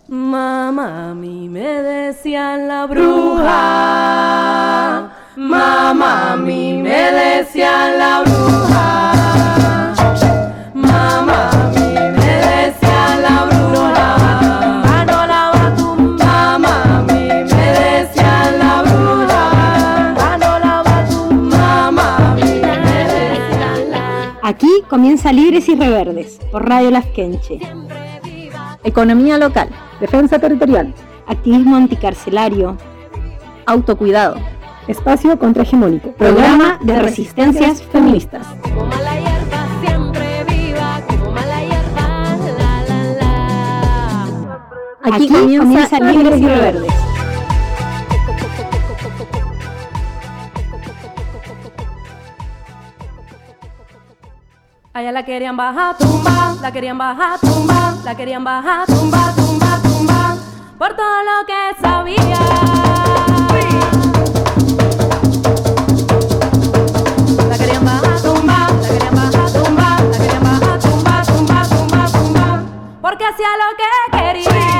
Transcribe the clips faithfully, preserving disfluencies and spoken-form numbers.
Mamá, a mí me decían la bruja. Mamá, a mí me decían la bruja. Mamá, a mí me decían la bruja. Manola Batum. Mamá, a mí me decían la bruja. Manola Batum. Mamá, a mí me decían la. Aquí comienza Libres y Reverdes por Radio Las Quenche. Economía local, defensa territorial, activismo anticarcelario, autocuidado, espacio contrahegemónico, programa de resistencias feministas. Como la hierba siempre viva, como la hierba, la la la. Aquí, Aquí comienza, comienza Libres y Reverdes. Allá la querían bajar, tumba, la querían bajar, tumba, la querían bajar, tumba, tumba, tumba, por todo lo que sabía. La querían bajar, tumba, la querían bajar, tumba, la querían bajar, tumba, tumba, tumba, tumba, porque hacía lo que quería.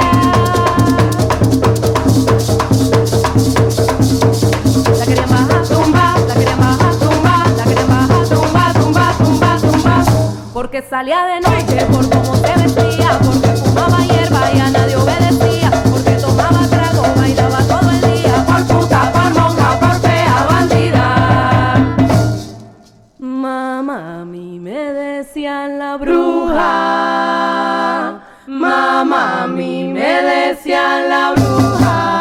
La querían bajar, tumba, la querían bajar, tumba, la querían bajar, tumba, tumba, tumba, tumba, porque salía de noche, por cómo se vestía, porque fumaba hierba y a nadie obedecía, porque tomaba trago, bailaba todo el día, por puta, por monja, por fea, bandida. Mamá, a mí me decían la bruja. Mamá, a mí me decían la bruja.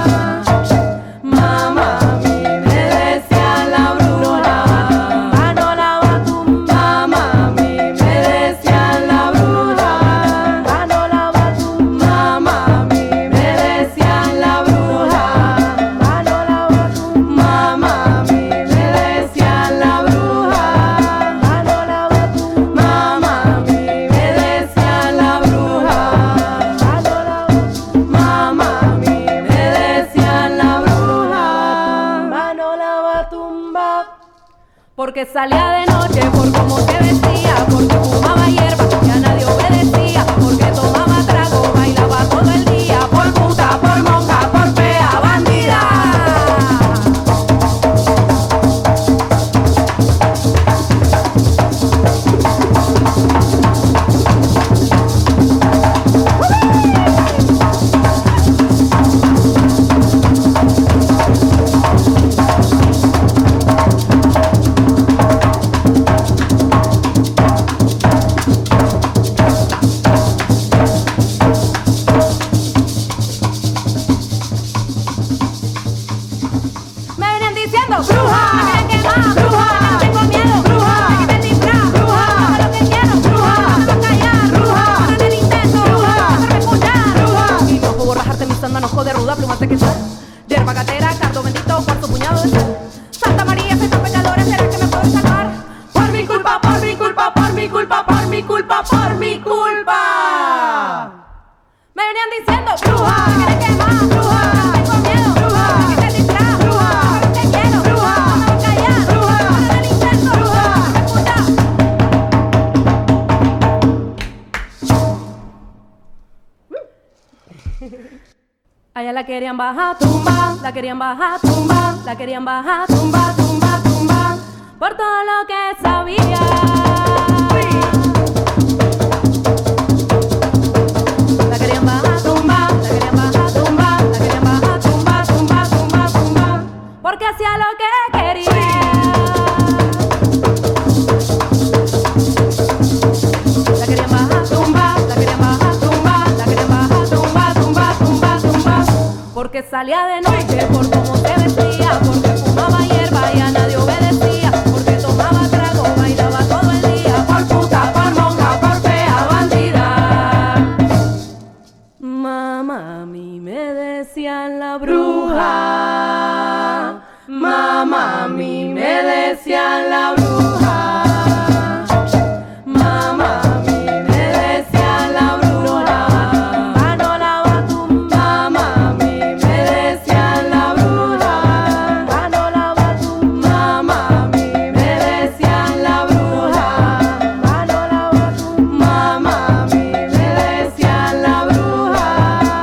Mamá, a mí me decían la bruja. Manola Batum. Mamá, a mí me decían la bruja. Manola Batum. Mamá, a mí me decían la bruja. Manola Batum. Mamá, a mí me decían la bruja. Manola Batum. Mamá, a mí me decían la bruja. Manola Batum. Mamá, a mí me decían la bruja. Manola Batumba. Porque salía de noche, por cómo se vestía, porque fumaba hierba y a nadie obedecía, porque tomaba trago, bailaba todo el día, por puta, por monja, por fea, bandida. Me vienen diciendo bruja, me quieren quemar, bruja, tengo miedo, bruja, me quiten el disfraz, bruja, hago lo que quiero, bruja, no callar, bruja, en el intento, bruja, hacerme escuchar, bruja, y no puedo rajarte mis manos de ruda, plumas de cristal, hierba gatera, cardo bendito, cuarto puñado de sal, Santa María, que son pecadores, ¿será que me puedo salvar? Por mi culpa, por mi culpa, por mi culpa, por mi culpa, por mi culpa. Me venían diciendo bruja, me quieren quemar, bruja, tengo miedo, bruja, me quiten el disfraz, bruja, hago lo que quiero, bruja, no voy a callar, bruja, en el intento, bruja, escucha. Allá la querían bajar, tumba, la querían bajar, tumba, la querían bajar, tumba, tumba, tumba, por todo lo que sabía. La querían bajar, tumba, la querían bajar, tumba, la querían bajar, tumba, tumba, tumba, tumba, porque hacía lo que quería. La querían bajar, tumba, la querían bajar, tumba, la querían bajar, tumba, tumba, tumba, tumba, porque salía de noche, por cómo se vestía, porque fumaba hierba y a nadie obedecía, porque tomaba trago, bailaba todo el día, por puta, por monja, por fea, bandida. Mamá, a mí me decían la bruja. Mamá, a mí me decían la bruja. Mamá, a mí me decían la bruja. Manola Batum. Mamá, a mí me decían la bruja. Manola Batum. Mamá, a mí me decían la bruja. Manola Batum. Mamá, a mí me decían la bruja.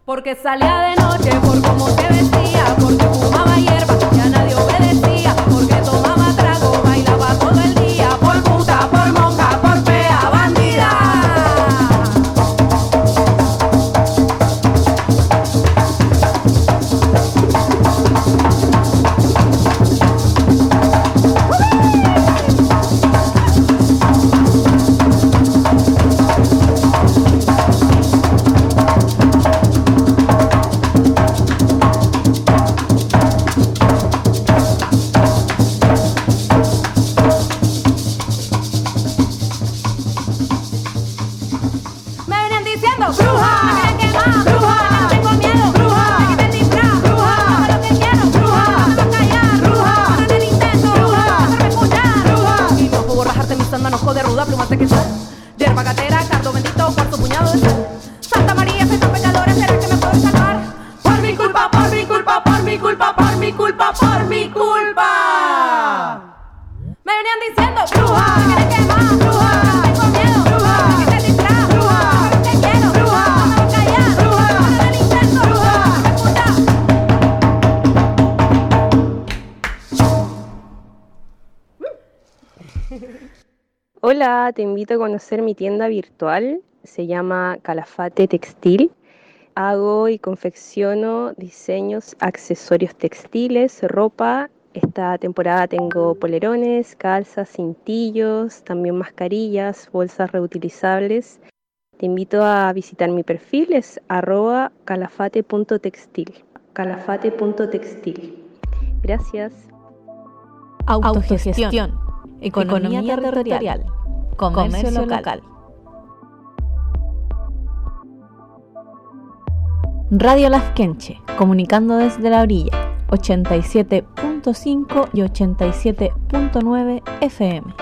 Porque salía de noche, por cómo se vestía, porque fumaba hierba, ya nadie obedecía, porque tomaba trago, bailaba todo el día, por puta, por monja, por fea, bandida. Hola, te invito a conocer mi tienda virtual, se llama Calafate Textil. Hago y confecciono diseños, accesorios textiles, ropa. Esta temporada tengo polerones, calzas, cintillos, también mascarillas, bolsas reutilizables. Te invito a visitar mi perfil, es arroba calafate punto textil. calafate punto textil. Gracias. Autogestión, economía, economía territorial, comercio, comercio local. local. Radio Laskenche, comunicando desde la orilla, ochenta y siete punto cinco y ochenta y siete punto nueve F M.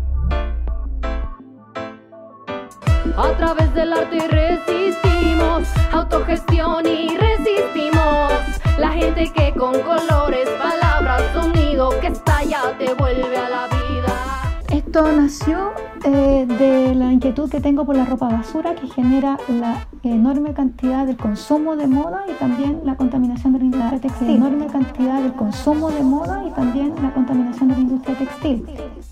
A través del arte resistimos, autogestión y resistimos. La gente que con colores, palabras, sonido que estalla te vuelve a la vida. Esto nació eh, de la inquietud que tengo por la ropa basura, que genera la enorme cantidad del consumo de moda y también la contaminación de la industria textil. La enorme cantidad del consumo de moda y también la contaminación de la industria textil.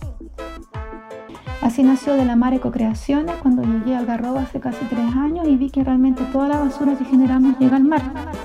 Así nació de la Mar Ecocreaciones cuando llegué al Algarrobo hace casi tres años y vi que realmente toda la basura que generamos llega al mar.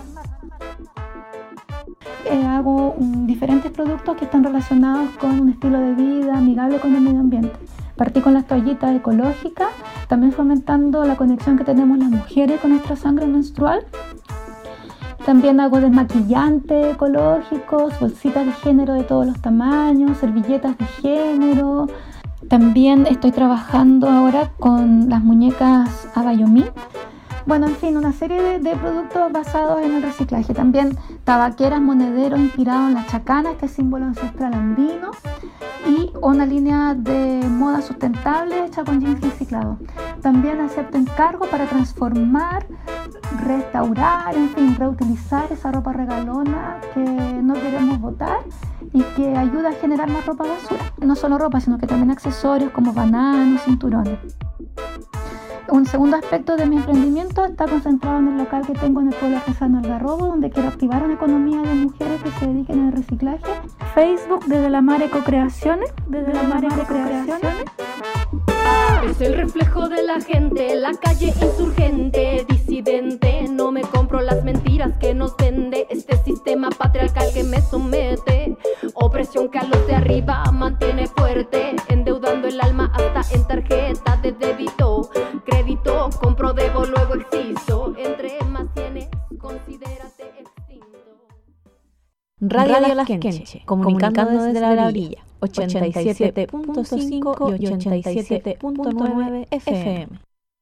Eh, hago um, diferentes productos que están relacionados con un estilo de vida amigable con el medio ambiente. Partí con las toallitas ecológicas, también fomentando la conexión que tenemos las mujeres con nuestra sangre menstrual. También hago desmaquillantes ecológicos, bolsitas de género de todos los tamaños, servilletas de género. También estoy trabajando ahora con las muñecas Abayomi. Bueno, en fin, una serie de, de productos basados en el reciclaje. También tabaqueras, monederos inspirados en la chacana, este símbolo ancestral andino. Y una línea de moda sustentable hecha con jeans reciclados. También acepto encargo para transformar, restaurar, en fin, reutilizar esa ropa regalona que no queremos botar y que ayuda a generar más ropa basura. No solo ropa, sino que también accesorios como bananos, cinturones. Un segundo aspecto de mi emprendimiento está concentrado en el local que tengo en el pueblo artesano Algarrobo, donde quiero activar una economía de mujeres que se dediquen al reciclaje. Facebook desde la Mar Ecocreaciones, desde la Mar Ecocreaciones. Es el reflejo de la gente, la calle insurgente, disidente. No me compro las mentiras que nos vende este sistema patriarcal que me somete. Opresión que a los de arriba mantiene fuerte, endeudando el alma hasta en tarjeta de débito. Crédito, compro, debo, luego existo. Entre más tienes, considérate extinto. Radio, Radio Laskenche, comunicando, comunicando desde, desde la orilla, ochenta y siete punto cinco y ochenta y siete punto nueve F M.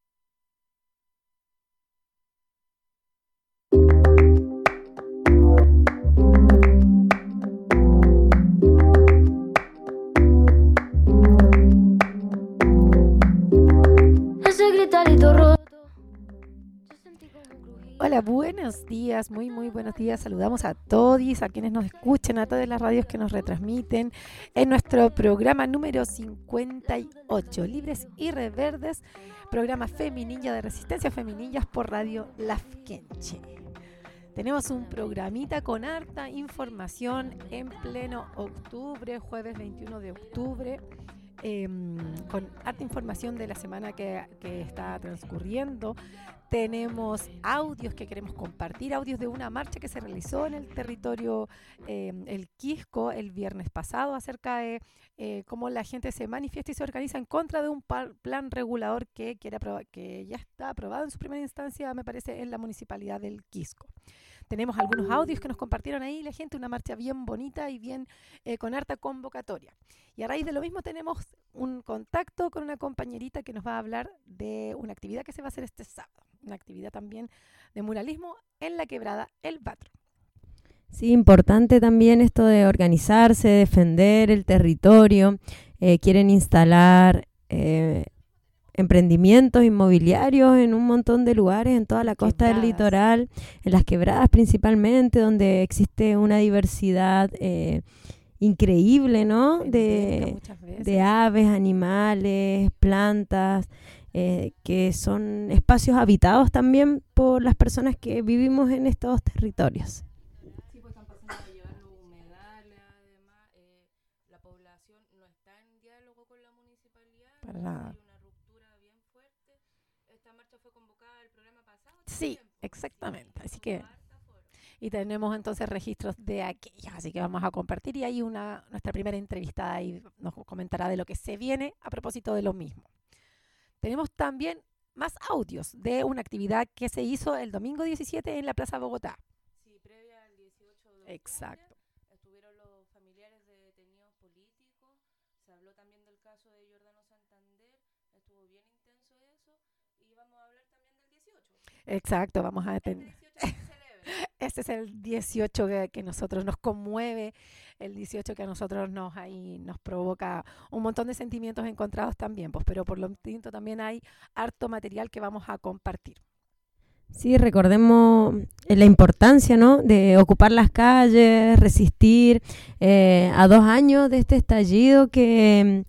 Ese gritarito roto. Hola, buenos días, muy muy buenos días. Saludamos a todos, a quienes nos escuchan, a todas las radios que nos retransmiten en nuestro programa número cincuenta y ocho, Libres y Reverdes, programa feminilla de resistencia feminillas por Radio Laskenche. Tenemos un programita con harta información en pleno octubre, jueves veintiuno de octubre, eh, con harta información de la semana que, que está transcurriendo. Tenemos audios que queremos compartir, audios de una marcha que se realizó en el territorio eh, El Quisco el viernes pasado acerca de eh, cómo la gente se manifiesta y se organiza en contra de un par- plan regulador que, quiere aprobar, que ya está aprobado en su primera instancia, me parece, en la municipalidad del Quisco. Tenemos algunos audios que nos compartieron ahí la gente, una marcha bien bonita y bien eh, con harta convocatoria. Y a raíz de lo mismo tenemos un contacto con una compañerita que nos va a hablar de una actividad que se va a hacer este sábado, una actividad también de muralismo en la quebrada El Batro. Sí, importante también esto de organizarse, defender el territorio. Eh, quieren instalar eh, emprendimientos inmobiliarios en un montón de lugares, en toda la costa del litoral, en las quebradas principalmente, donde existe una diversidad eh, increíble, ¿no? De, de aves, animales, plantas, eh, que son espacios habitados también por las personas que vivimos en estos territorios. Sí, pues están pasando a llevar los humedales, además, eh, la población no está en diálogo con la municipalidad. Para nada. Hay una ruptura bien fuerte. Esta marcha fue convocada el programa pasado. Sí, exactamente. Así que... Y tenemos entonces registros de aquellas, así que vamos a compartir y ahí una, nuestra primera entrevistada ahí nos comentará de lo que se viene a propósito de lo mismo. Tenemos también más audios de una actividad que se hizo el domingo diecisiete en la Plaza Bogotá. Sí, previa al dieciocho de octubre. Exacto. Estuvieron los familiares de detenidos políticos, se habló también del caso de Giordano Santander, estuvo bien intenso eso, y vamos a hablar también del dieciocho. Exacto, vamos a tener... Este dieciocho se celebra. Este es el dieciocho que, que nosotros nos conmueve, el dieciocho que a nosotros nos ahí nos provoca un montón de sentimientos encontrados también, pues, pero por lo tanto también hay harto material que vamos a compartir. Sí, recordemos la importancia, ¿no?, de ocupar las calles, resistir eh, a dos años de este estallido que...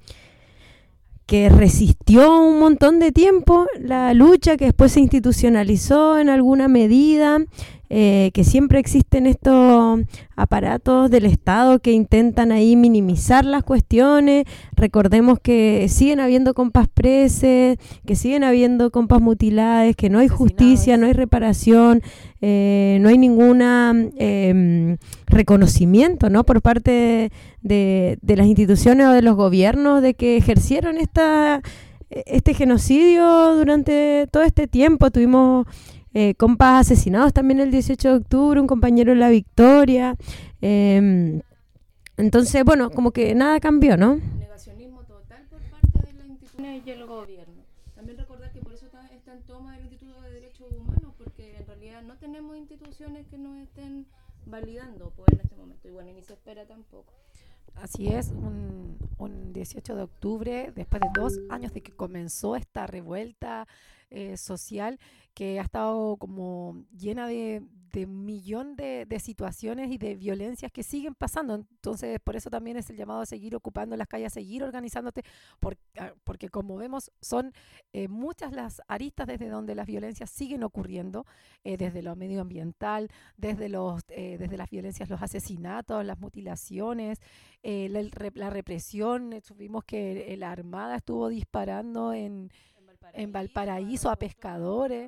que resistió un montón de tiempo la lucha, que después se institucionalizó en alguna medida, eh, que siempre existen estos aparatos del Estado que intentan ahí minimizar las cuestiones. Recordemos que siguen habiendo compas preses, que siguen habiendo compas mutiladas, que no hay justicia, no hay reparación, eh, no hay ninguna eh, reconocimiento, ¿no?, por parte de, de, de las instituciones o de los gobiernos de que ejercieron esta, este genocidio durante todo este tiempo. Tuvimos eh, compas asesinados también el dieciocho de octubre, un compañero en La Victoria. Eh, entonces, bueno, como que nada cambió, ¿no? Negacionismo total por parte de las instituciones y el gobierno. También recordar que por eso está, está en toma del Instituto de Derechos Humanos, porque en realidad no tenemos instituciones que nos estén validando pues, en este momento. Y bueno, ni se espera tampoco. Así es, un, un dieciocho de octubre, después de dos años de que comenzó esta revuelta eh, social que ha estado como llena de, de un millón de, de situaciones y de violencias que siguen pasando. Entonces, por eso también es el llamado a seguir ocupando las calles, a seguir organizándote, porque, porque como vemos, son eh, muchas las aristas desde donde las violencias siguen ocurriendo, eh, desde lo medioambiental, desde, los, eh, desde las violencias, los asesinatos, las mutilaciones, eh, la, la represión. Supimos que la Armada estuvo disparando en, en Valparaíso, en Valparaíso a pescadores.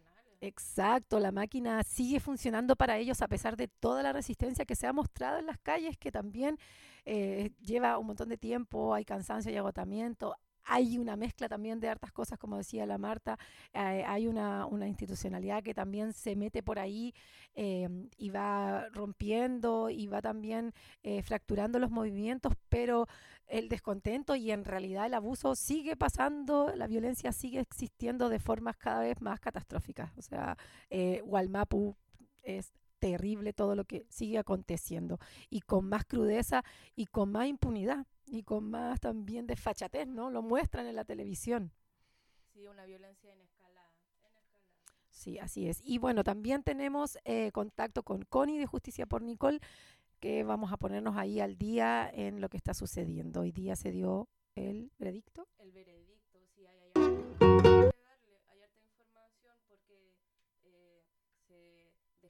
Exacto, la máquina sigue funcionando para ellos a pesar de toda la resistencia que se ha mostrado en las calles, que también eh, lleva un montón de tiempo, hay cansancio y agotamiento. Hay una mezcla también de hartas cosas, como decía la Marta, eh, hay una, una institucionalidad que también se mete por ahí eh, y va rompiendo y va también eh, fracturando los movimientos, pero el descontento y en realidad el abuso sigue pasando, la violencia sigue existiendo de formas cada vez más catastróficas. O sea, eh, Wallmapu es terrible todo lo que sigue aconteciendo y con más crudeza y con más impunidad y con más también desfachatez, ¿no? Lo muestran en la televisión. Sí, una violencia en escalada. En escalada. Sí, así es. Y bueno, también tenemos eh, contacto con Connie de Justicia por Nicole, que vamos a ponernos ahí al día en lo que está sucediendo. Hoy día se dio el veredicto. El veredicto, sí, hay, hay, hay, hay harta información porque eh, se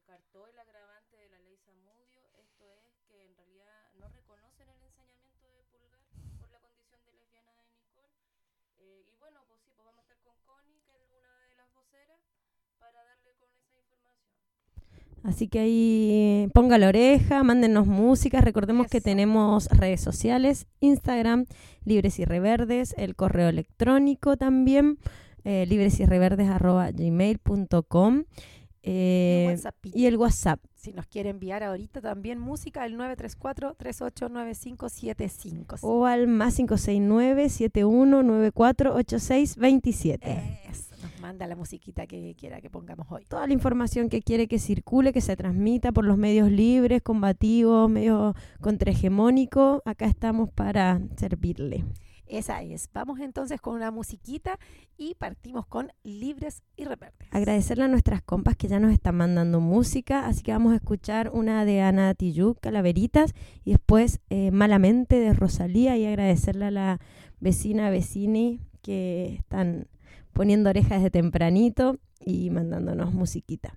descartó el agravante de la ley Zamudio. Esto es que en realidad no reconocen el ensañamiento de Pulgar por la condición de lesbiana de Nicole. Eh, y bueno, pues sí, pues vamos a estar con Connie, que es una de las voceras, para darle con esa información. Así que ahí ponga la oreja, mándenos música. Recordemos Eso. que tenemos redes sociales, Instagram, Libres y Reverdes, el correo electrónico también, eh, libresyreverdes arroba gmail punto com. Eh, y el WhatsApp. Si nos quiere enviar ahorita también música, el nueve tres cuatro, tres ocho nueve cinco siete cinco. O al más cinco seis nueve, siete uno nueve cuatro, ocho seis dos siete. Eso, nos manda la musiquita que quiera que pongamos hoy. Toda la información que quiere que circule, que se transmita por los medios libres, combativos, medios contrahegemónicos, acá estamos para servirle. Esa es. Vamos entonces con una musiquita y partimos con Libres y Reverdes. Agradecerle a nuestras compas que ya nos están mandando música, así que vamos a escuchar una de Ana Tijoux, Calaveritas, y después eh, Malamente de Rosalía, y agradecerle a la vecina, vecini que están poniendo orejas desde tempranito y mandándonos musiquita.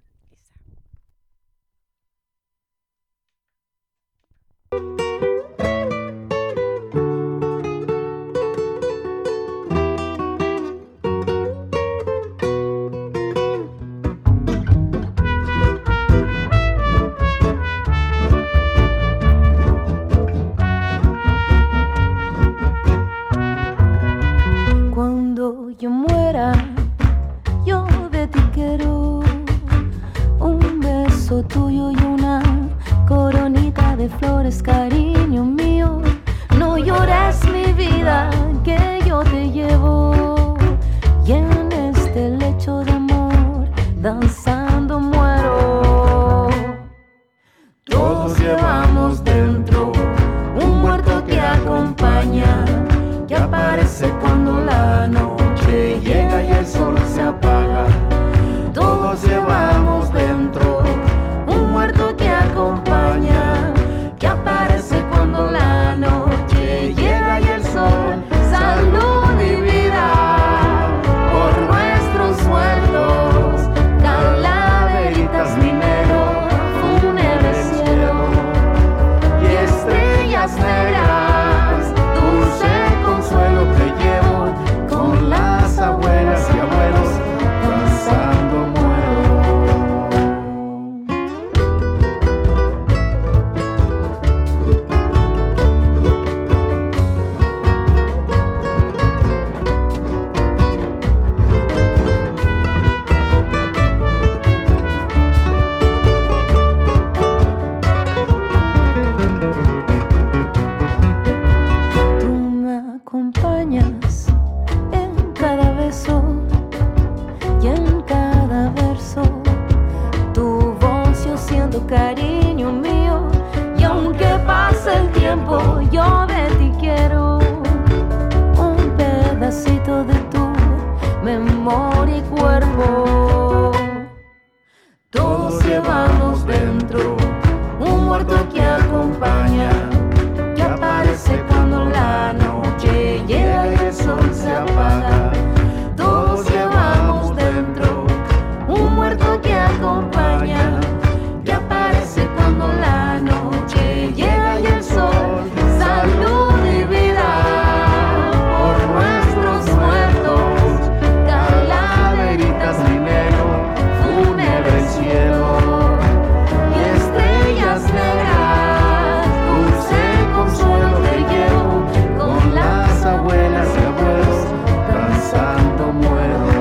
Yo muera, yo de ti quiero un beso tuyo y una coronita de flores, cariño mío. No llores mi vida, que yo te llevo, y en este lecho de amor danzando muero. Todos llevamos dentro un muerto que acompaña, que aparece cuando la noche llega y el sol se apaga. Todos llevamos dentro un muerto que acompaña, que aparece cuando la noche llega y el sol. Salud y vida por nuestros muertos, calaveritas, minero, fúnebre cielo y estrellas negras, dulce consuelo te llevo con las abuelas y abuelos danzando muero. Tú me acompañas en cada beso y en cada verso, tu voz yo siento cariño mío, y aunque pase el tiempo yo de ti quiero un pedacito de tu memoria y cuerpo. Todos llevamos dentro un muerto que acompaña, que aparece cuando la noche llega y el sol se apaga. Todos llevamos dentro un muerto que acompaña, que aparece cuando la noche llega y el sol. Salud y vida por nuestros muertos, calaveritas, dinero, fúnebre el cielo y estrellas negras, dulce consuelo te llevo con las abuelas y abuelos danzando muero.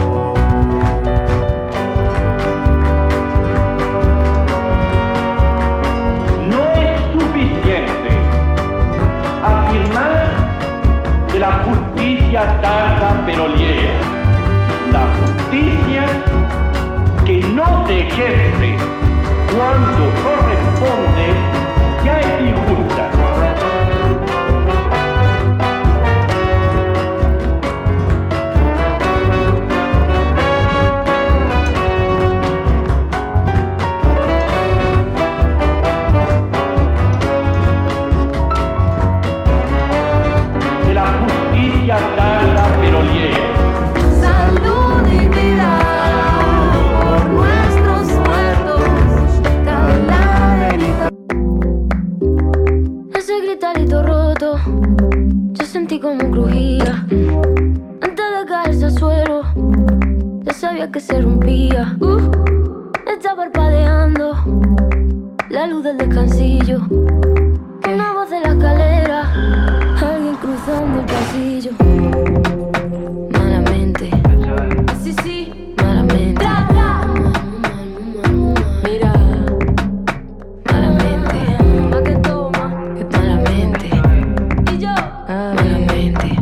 No es suficiente afirmar que la justicia tarda pero llega. La justicia que no se ejerce cuando corresponde ya es injusta. Que la justicia tarda pero llega. Salud y vida por nuestros muertos, como crujía. Antes de caerse al suelo, ya sabía que se rompía. Uh, está parpadeando la luz del descansillo. Una voz de la escalera, alguien cruzando el pasillo. Malamente, sí, sí, malamente. Mira, malamente, más que toma, que malamente. Y yo, malamente,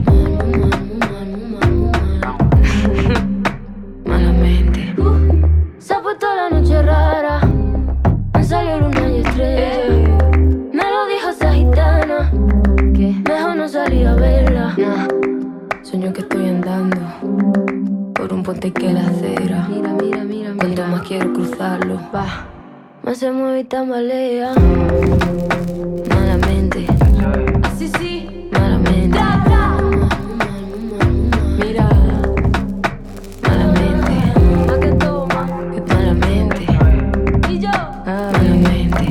malamente. Uh, se ha puesto la noche rara, han salido luna y estrella. Me lo dijo esa gitana, que mejor no salir a verla. Nah. Sueño que estoy andando por un puente que la acera. Mira, mira, mira, cuanto más quiero cruzarlo, va, más se mueve y tambalea. Malamente, así sí, malamente. Mira, malamente, más que toma, que malamente. Y yo, malamente.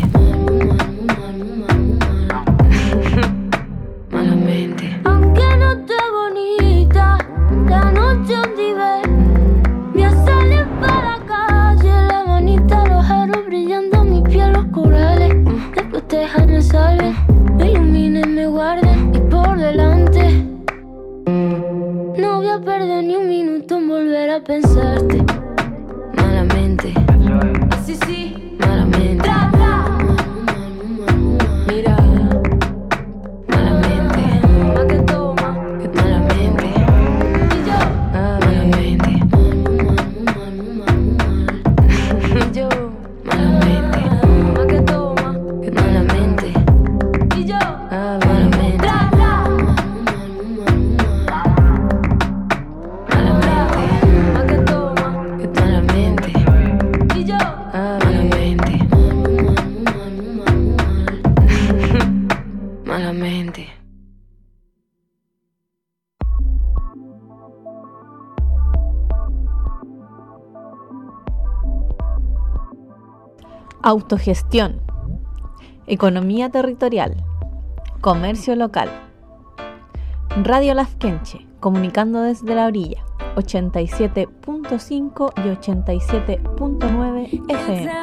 Malamente. Aunque no esté bonita, la noche donde ve, voy a salir para la calle, la manita, los aros brillando, mi piel, los corales, me protejan, me salven, me iluminen, me guarden, y por delante no voy a perder ni un minuto en volver a pensarte. Malamente, así sí, malamente. Mira, Autogestión, economía territorial, comercio local. Radio Laskenche, comunicando desde la orilla, ochenta y siete punto cinco y ochenta y siete punto nueve F M.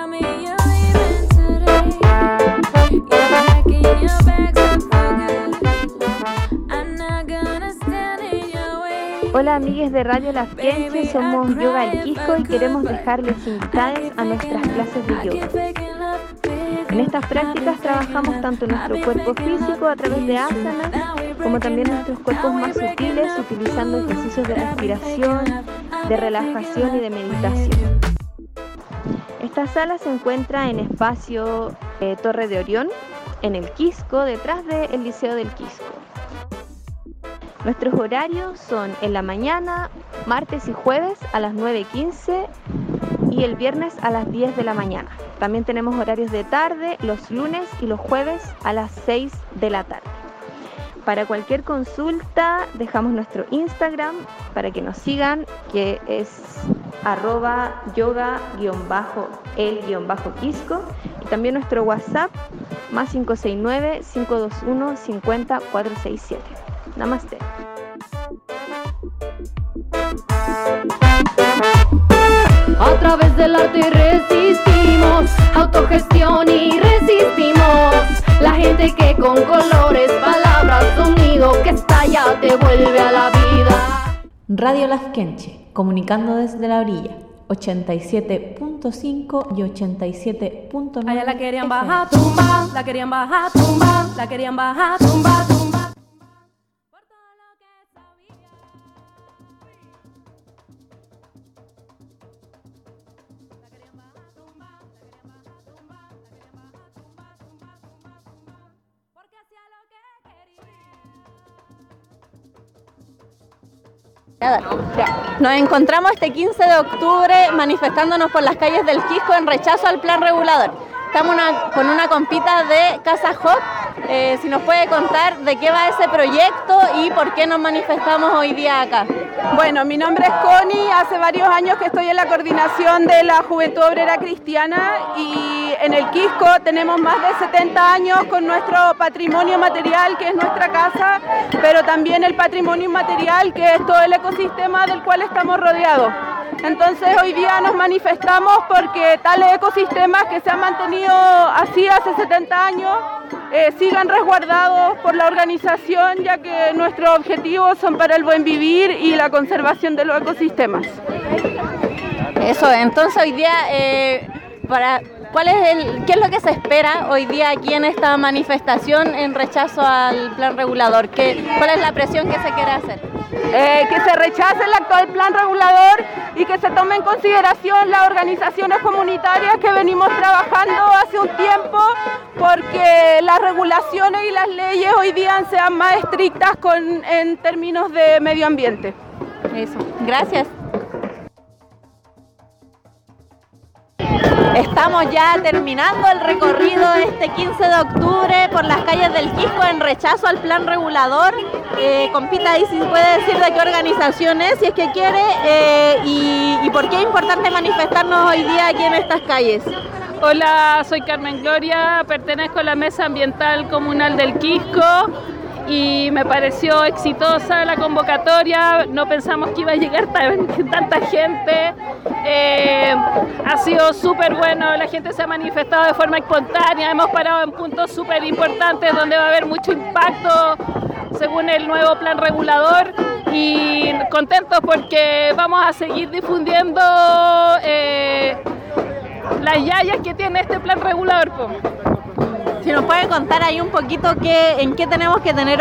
Hola amigues de Radio Laskenche, somos Yoga El Quisco y queremos dejarles invitados a nuestras clases de yoga. En estas prácticas trabajamos tanto nuestro cuerpo físico a través de asanas, como también nuestros cuerpos más sutiles, utilizando ejercicios de respiración, de relajación y de meditación. Esta sala se encuentra en espacio eh, Torre de Orión, en El Quisco, detrás del Liceo del Quisco. Nuestros horarios son en la mañana, martes y jueves a las nueve y quince y el viernes a las diez de la mañana. También tenemos horarios de tarde los lunes y los jueves a las seis de la tarde. Para cualquier consulta dejamos nuestro Instagram para que nos sigan, que es arroba yoga el quisco, y también nuestro WhatsApp más cinco seis nueve, cinco dos uno, cinco cero, cuatro seis siete. Namaste. A través del arte resistimos, autogestión y resistimos. La gente que con colores, palabras, sonido que estalla te vuelve a la vida. Radio Laskenche, comunicando desde la orilla, ochenta y siete punto cinco y ochenta y siete punto nueve. Allá la querían bajar, tumba, la querían bajar, tumba, la querían bajar, tumba, tumba. Nos encontramos este quince de octubre manifestándonos por las calles del Quisco en rechazo al plan regulador. Estamos una, con una compita de Casa Hop. Eh, si nos puede contar de qué va ese proyecto y por qué nos manifestamos hoy día acá. Bueno, mi nombre es Connie, hace varios años que estoy en la coordinación de la Juventud Obrera Cristiana y en el Quisco tenemos más de setenta años con nuestro patrimonio material, que es nuestra casa, pero también el patrimonio inmaterial, que es todo el ecosistema del cual estamos rodeados. Entonces hoy día nos manifestamos porque tales ecosistemas que se han mantenido así hace setenta años eh, sigan resguardados por la organización, ya que nuestros objetivos son para el buen vivir y la conservación de los ecosistemas. Eso, entonces hoy día, eh, para, ¿cuál es el, ¿qué es lo que se espera hoy día aquí en esta manifestación en rechazo al plan regulador? ¿Qué, ¿Cuál es la presión que se quiere hacer? Eh, que se rechace el actual plan regulador y que se tome en consideración las organizaciones comunitarias que venimos trabajando hace un tiempo, porque las regulaciones y las leyes hoy día sean más estrictas con, en términos de medio ambiente. Eso, gracias. Estamos ya terminando el recorrido de este quince de octubre por las calles del Quisco en rechazo al plan regulador. Eh, compita ahí si puede decir de qué organización es, si es que quiere, eh, y, y por qué es importante manifestarnos hoy día aquí en estas calles. Hola, soy Carmen Gloria, pertenezco a la Mesa Ambiental Comunal del Quisco y me pareció exitosa la convocatoria, no pensamos que iba a llegar tan, tanta gente, eh, ha sido súper bueno, la gente se ha manifestado de forma espontánea, hemos parado en puntos súper importantes donde va a haber mucho impacto según el nuevo plan regulador y contentos porque vamos a seguir difundiendo eh, las yayas que tiene este plan regulador. Po. Si nos pueden contar ahí un poquito qué, en qué tenemos que tener.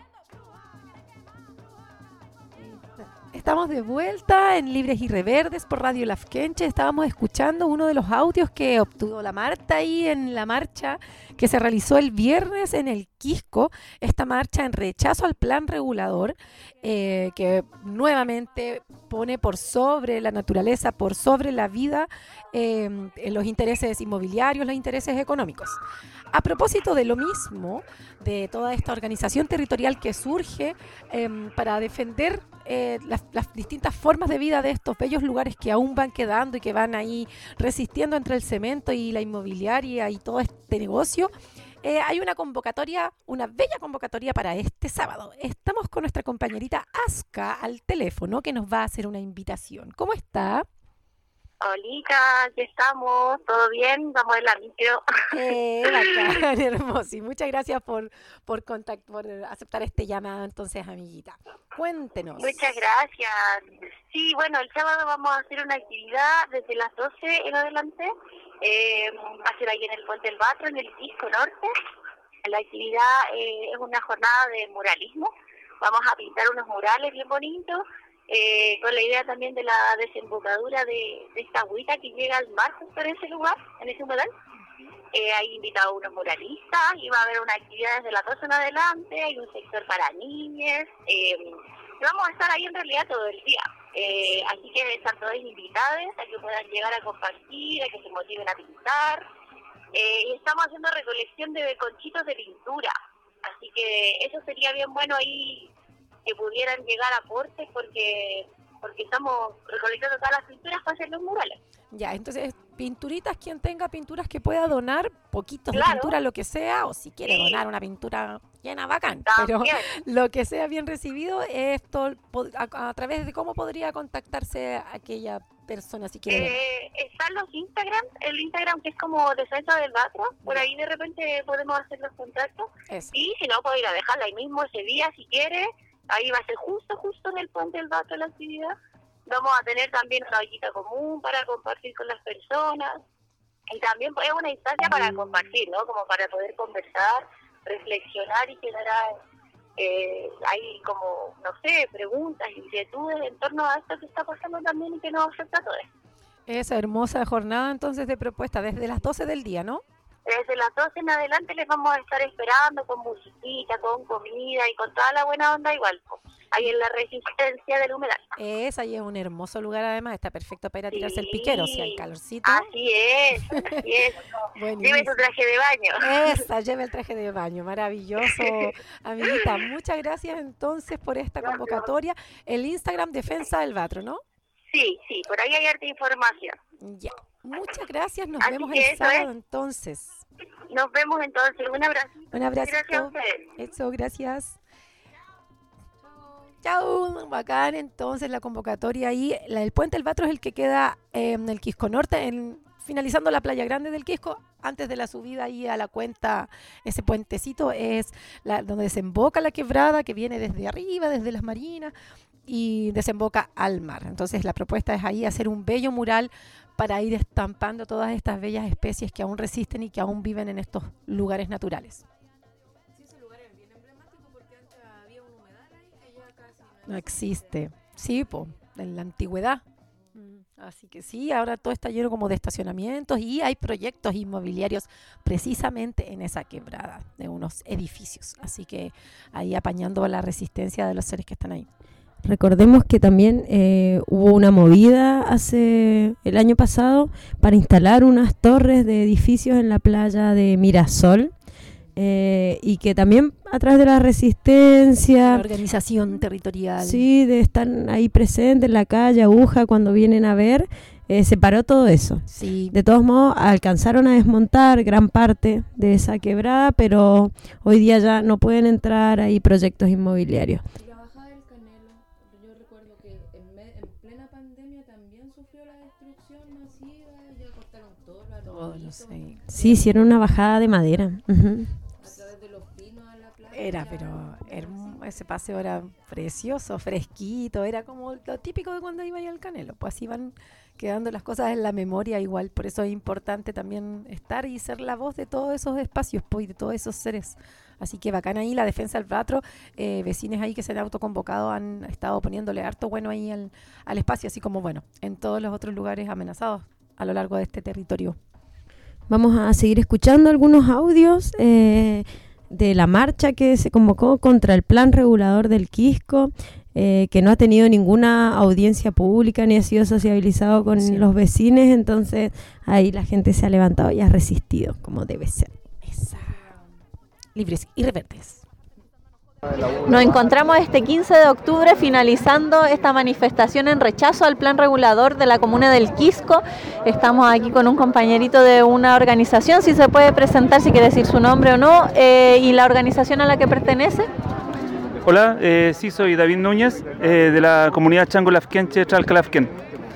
Estamos de vuelta en Libres y Reverdes por Radio Lafkenche. Estábamos escuchando uno de los audios que obtuvo la Marta ahí en la marcha que se realizó el viernes en el Quisco, esta marcha en rechazo al plan regulador, eh, que nuevamente pone por sobre la naturaleza, por sobre la vida, eh, los intereses inmobiliarios, los intereses económicos. A propósito de lo mismo, de toda esta organización territorial que surge eh, para defender eh, las, las distintas formas de vida de estos bellos lugares que aún van quedando y que van ahí resistiendo entre el cemento y la inmobiliaria y todo este negocio, eh, hay una convocatoria, una bella convocatoria para este sábado. Estamos con nuestra compañerita Aska al teléfono que nos va a hacer una invitación. ¿Cómo está? Olita, aquí estamos, ¿todo bien? Vamos en la micro. Eh, bacán, hermoso. Y muchas gracias por por, contact, por aceptar este llamado, entonces, amiguita. Cuéntenos. Muchas gracias. Sí, bueno, el sábado vamos a hacer una actividad desde las doce en adelante. Eh, va a ser ahí en el Puente del Batro, en el Quisco Norte. La actividad eh, es una jornada de muralismo. Vamos a pintar unos murales bien bonitos. Eh, con la idea también de la desembocadura de, de esta agüita que llega al mar justo en ese lugar, en ese humedal. Eh, hay invitado unos muralistas y va a haber una actividad desde las doce en adelante, hay un sector para niñas, eh, vamos a estar ahí en realidad todo el día, eh, así que están todos invitados a que puedan llegar a compartir, a que se motiven a pintar, eh, y estamos haciendo recolección de conchitos de pintura, así que eso sería bien bueno ahí que pudieran llegar a aportes porque porque estamos recolectando todas las pinturas para hacer los murales. Ya, entonces, pinturitas, quien tenga pinturas que pueda donar, poquitos claro. de pintura, lo que sea, o si quiere sí. donar una pintura llena, bacán, También. pero lo que sea bien recibido, esto a, a través de cómo podría contactarse aquella persona si quiere. Eh, están los Instagram, el Instagram que es como Defensa del Batro, por ahí de repente podemos hacer los contactos, Eso. y si no, puedo ir a dejarla ahí mismo ese día si quiere. Ahí va a ser justo, justo en el Puente del Batro la actividad. Vamos a tener también una ollita común para compartir con las personas. Y también es una instancia para compartir, ¿no? Como para poder conversar, reflexionar y generar eh, hay como, no sé, preguntas, inquietudes en torno a esto que está pasando también y que nos afecta a todos. Esa hermosa jornada entonces de propuesta desde las doce del día, ¿no? Desde las doce en adelante les vamos a estar esperando con musiquita, con comida y con toda la buena onda igual, po, ahí en la Resistencia del Humedal. Es, ahí es un hermoso lugar además, está perfecto para ir a tirarse el piquero, o sea, el calorcito. Así es, así es. Lleve su traje de baño. Esa, lleve el traje de baño, maravilloso. Amiguita, muchas gracias entonces por esta convocatoria. El Instagram Defensa del Batro, ¿no? Sí, sí, por ahí hay harta información. Ya, muchas gracias, nos Así vemos que el eso sábado es. entonces. Nos vemos entonces, un abrazo. Un abrazo. Gracias a ustedes. Eso, gracias. Chao, bacán. Entonces la convocatoria ahí, la del Puente del Batro es el que queda eh, en el Quisco Norte, en, finalizando la Playa Grande del Quisco, antes de la subida ahí a la cuenta, ese puentecito es la, donde desemboca la quebrada, que viene desde arriba, desde las marinas, y desemboca al mar. Entonces la propuesta es ahí hacer un bello mural para ir estampando todas estas bellas especies que aún resisten y que aún viven en estos lugares naturales. No existe. Sí, po, en la antigüedad. Así que sí, ahora todo está lleno como de estacionamientos y hay proyectos inmobiliarios precisamente en esa quebrada de unos edificios. Así que ahí apañando la resistencia de los seres que están ahí. Recordemos que también eh, hubo una movida hace el año pasado para instalar unas torres de edificios en la playa de Mirasol. Eh, y que también a través de la resistencia, la organización territorial, sí, de estar ahí presente en la calle, aguja, cuando vienen a ver, eh, se paró todo eso. Sí. De todos modos, alcanzaron a desmontar gran parte de esa quebrada, pero hoy día ya no pueden entrar ahí proyectos inmobiliarios. Y la bajada del Canelo, yo recuerdo que en, me, en plena pandemia también sufrió la destrucción masiva, ya cortaron todo, todo lo sé. Sí, hicieron una bajada de madera. Uh-huh. Era, pero era, ese paseo era precioso, fresquito, era como lo típico de cuando iba al Canelo, pues así van quedando las cosas en la memoria igual, por eso es importante también estar y ser la voz de todos esos espacios, pues, y de todos esos seres. Así que bacán ahí la defensa del Batro, eh, vecinos ahí que se han autoconvocado han estado poniéndole harto bueno ahí al, al espacio, así como bueno, en todos los otros lugares amenazados a lo largo de este territorio. Vamos a seguir escuchando algunos audios eh, de la marcha que se convocó contra el plan regulador del Quisco, eh, que no ha tenido ninguna audiencia pública ni ha sido sociabilizado con sí. los vecinos, entonces ahí la gente se ha levantado y ha resistido como debe ser. Esa. Libres y rebeldes. Nos encontramos este quince de octubre finalizando esta manifestación en rechazo al plan regulador de la comuna del Quisco. Estamos aquí con un compañerito de una organización, si se puede presentar, si quiere decir su nombre o no, eh, y la organización a la que pertenece. Hola, eh, sí, soy David Núñez, eh, de la comunidad Chango Lafkenche Chalcalafquén.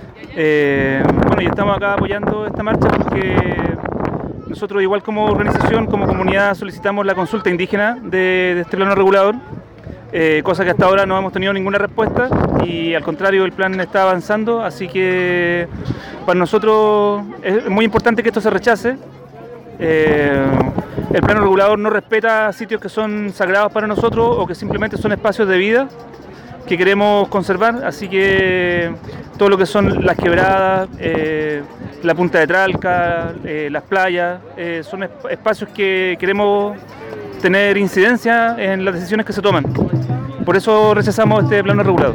Eh, bueno, y estamos acá apoyando esta marcha porque nosotros, igual como organización, como comunidad, solicitamos la consulta indígena de, de este plano regulador, eh, cosa que hasta ahora no hemos tenido ninguna respuesta y al contrario el plan está avanzando, así que para nosotros es muy importante que esto se rechace. Eh, el plano regulador no respeta sitios que son sagrados para nosotros o que simplemente son espacios de vida que queremos conservar, así que todo lo que son las quebradas, eh, la punta de Tralca, eh, las playas, eh, son esp- espacios que queremos tener incidencia en las decisiones que se toman. Por eso rechazamos este plano regulador.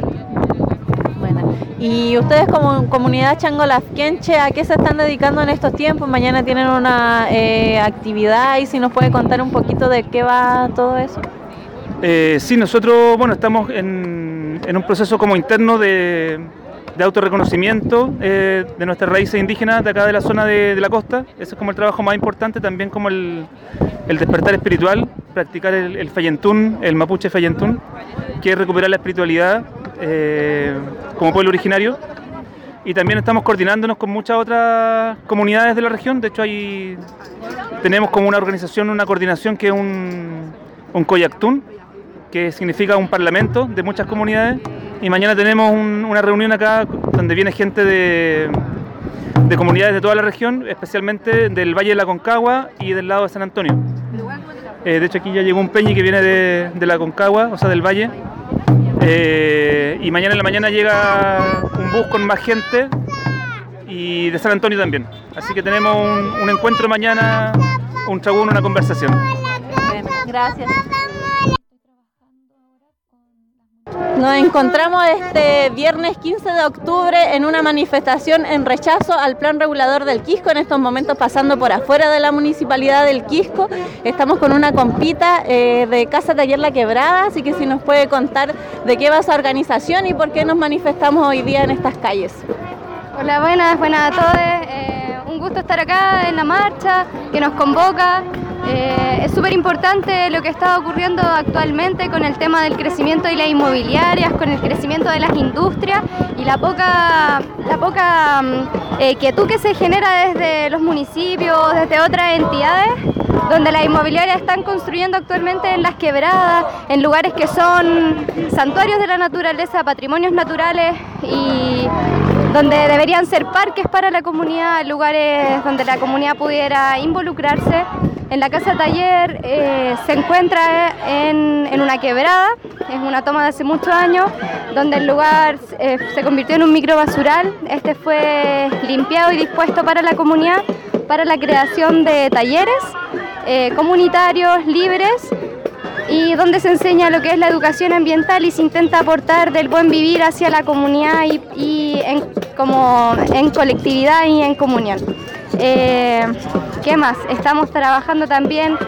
Bueno, y ustedes como comunidad Chango Lafkenche, ¿a qué se están dedicando en estos tiempos? Mañana tienen una eh, actividad y si nos puede contar un poquito de qué va todo eso. Eh, sí, nosotros bueno, estamos en, en un proceso como interno de, de autorreconocimiento eh, de nuestras raíces indígenas de acá de la zona de, de la costa. Ese es como el trabajo más importante, también como el, el despertar espiritual, practicar el, el Fayentún, el mapuche Fayentún, que es recuperar la espiritualidad eh, como pueblo originario. Y también estamos coordinándonos con muchas otras comunidades de la región. De hecho, hay, tenemos como una organización, una coordinación que es un, un Coyactún, que significa un parlamento de muchas comunidades, y mañana tenemos un, una reunión acá donde viene gente de, de comunidades de toda la región, especialmente del Valle de la Concagua y del lado de San Antonio. Eh, de hecho aquí ya llegó un peñi que viene de, de la Concagua, o sea del Valle, eh, y mañana en la mañana llega un bus con más gente y de San Antonio también. Así que tenemos un, un encuentro mañana un traguno, una conversación. Gracias. Nos encontramos este viernes quince de octubre en una manifestación en rechazo al plan regulador del Quisco, en estos momentos pasando por afuera de la municipalidad del Quisco. Estamos con una compita eh, de Casa Taller La Quebrada, así que si nos puede contar de qué va esa organización y por qué nos manifestamos hoy día en estas calles. Hola, buenas, buenas a todos. Eh, un gusto estar acá en la marcha que nos convoca. Eh, es súper importante lo que está ocurriendo actualmente con el tema del crecimiento de las inmobiliarias, con el crecimiento de las industrias y la poca, la poca eh, quietud que se genera desde los municipios, desde otras entidades, donde las inmobiliarias están construyendo actualmente en las quebradas, en lugares que son santuarios de la naturaleza, patrimonios naturales y donde deberían ser parques para la comunidad, lugares donde la comunidad pudiera involucrarse. En la Casa Taller eh, se encuentra en, en una quebrada, es una toma de hace muchos años, donde el lugar eh, se convirtió en un microbasural. Este fue limpiado y dispuesto para la comunidad, para la creación de talleres eh, comunitarios, libres, y donde se enseña lo que es la educación ambiental y se intenta aportar del buen vivir hacia la comunidad y, y en, como en colectividad y en comunión. Eh, ¿Qué más? Estamos trabajando también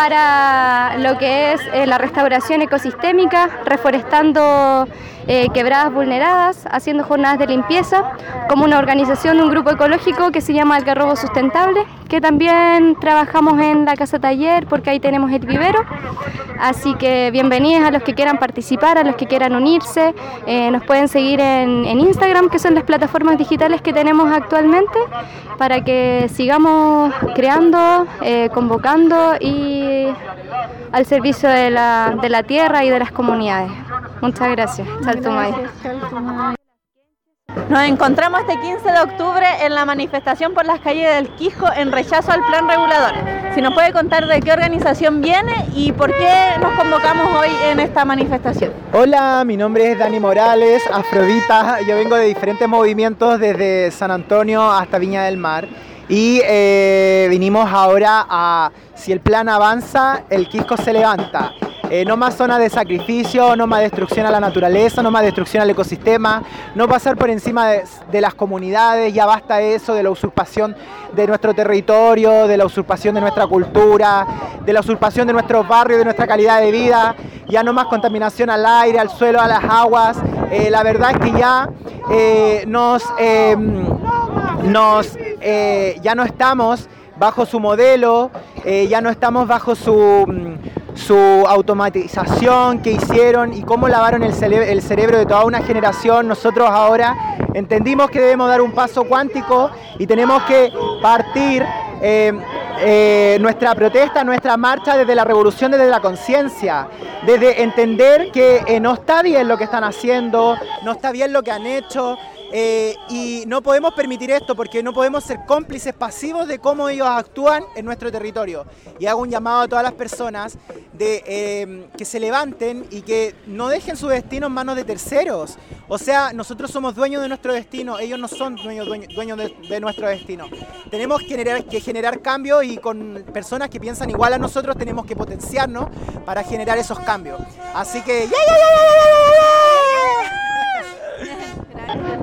para lo que es eh, la restauración ecosistémica, reforestando eh, quebradas vulneradas, haciendo jornadas de limpieza, como una organización de un grupo ecológico que se llama Algarrobo Sustentable, que también trabajamos en la Casa Taller porque ahí tenemos el vivero. Así que bienvenidos a los que quieran participar, a los que quieran unirse. Eh, nos pueden seguir en, en Instagram, que son las plataformas digitales que tenemos actualmente, para que sigamos creando, eh, convocando y al servicio de la, de la tierra y de las comunidades. Muchas gracias. Chaltumay. Nos encontramos este quince de octubre en la manifestación por las calles del Quisco en rechazo al plan regulador. Si nos puede contar de qué organización viene y por qué nos convocamos hoy en esta manifestación. Hola, mi nombre es Dani Morales, Afrodita. Yo vengo de diferentes movimientos desde San Antonio hasta Viña del Mar. Y eh, vinimos ahora a, si el plan avanza, el Quisco se levanta. Eh, no más zona de sacrificio, no más destrucción a la naturaleza, no más destrucción al ecosistema, no pasar por encima de, de las comunidades, ya basta eso de la usurpación de nuestro territorio, de la usurpación de nuestra cultura, de la usurpación de nuestros barrios, de nuestra calidad de vida, ya no más contaminación al aire, al suelo, a las aguas. Eh, la verdad es que ya eh, nos, eh, nos eh, ya no estamos bajo su modelo, eh, ya no estamos bajo su... su automatización que hicieron y cómo lavaron el, cere el cerebro de toda una generación. Nosotros ahora entendimos que debemos dar un paso cuántico y tenemos que partir eh, eh, nuestra protesta, nuestra marcha desde la revolución, desde la conciencia, desde entender que eh, no está bien lo que están haciendo, no está bien lo que han hecho. Eh, y no podemos permitir esto porque no podemos ser cómplices pasivos de cómo ellos actúan en nuestro territorio. Y hago un llamado a todas las personas de eh, que se levanten y que no dejen su destino en manos de terceros. O sea, nosotros somos dueños de nuestro destino, ellos no son dueños, dueños, dueños de, de nuestro destino. Tenemos que generar, que generar cambios y con personas que piensan igual a nosotros tenemos que potenciarnos para generar esos cambios. Así que... ¡ya, ya, ya, ya, ya, ya!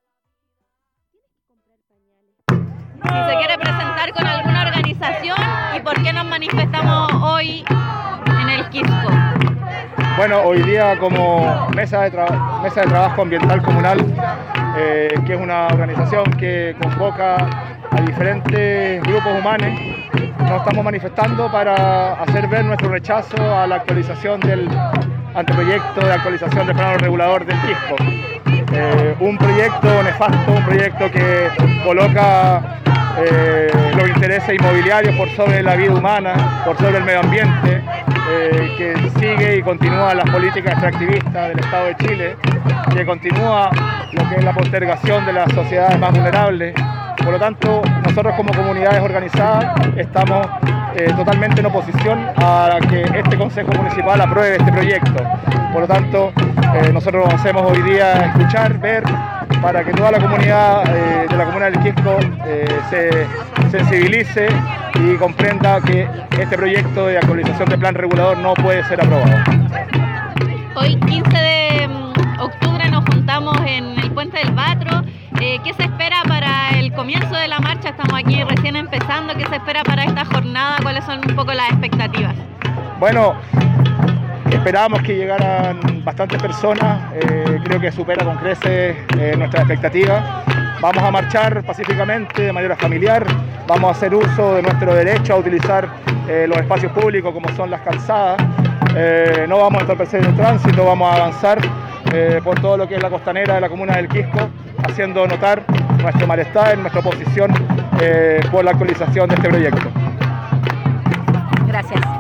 Si se quiere presentar con alguna organización y por qué nos manifestamos hoy en el Quisco. Bueno, hoy día como Mesa de, Tra Mesa de Trabajo Ambiental Comunal, eh, que es una organización que convoca a diferentes grupos humanos, nos estamos manifestando para hacer ver nuestro rechazo a la actualización del anteproyecto de actualización del plano regulador del Quisco. Eh, un proyecto nefasto, un proyecto que coloca eh, los intereses inmobiliarios por sobre la vida humana, por sobre el medio ambiente, eh, que sigue y continúa las políticas extractivistas del Estado de Chile, que continúa lo que es la postergación de las sociedades más vulnerables. Por lo tanto, nosotros como comunidades organizadas estamos eh, totalmente en oposición a que este Consejo Municipal apruebe este proyecto. Por lo tanto, eh, nosotros hacemos hoy día escuchar, ver para que toda la comunidad eh, de la comuna del Quisco eh, se sensibilice y comprenda que este proyecto de actualización del plan regulador no puede ser aprobado. Hoy, quince de octubre, nos juntamos en el Puente del Batro. Eh, ¿Qué se espera para el comienzo de la marcha? Estamos aquí recién empezando. ¿Qué se espera para esta jornada? ¿Cuáles son un poco las expectativas? Bueno, esperábamos que llegaran bastantes personas, eh, creo que supera con creces eh, nuestras expectativas. Vamos a marchar pacíficamente, de manera familiar, vamos a hacer uso de nuestro derecho a utilizar eh, los espacios públicos como son las calzadas. Eh, no vamos a entorpecer el tránsito, vamos a avanzar eh, por todo lo que es la costanera de la comuna del Quisco, haciendo notar nuestro malestar, nuestra oposición eh, por la actualización de este proyecto. Gracias.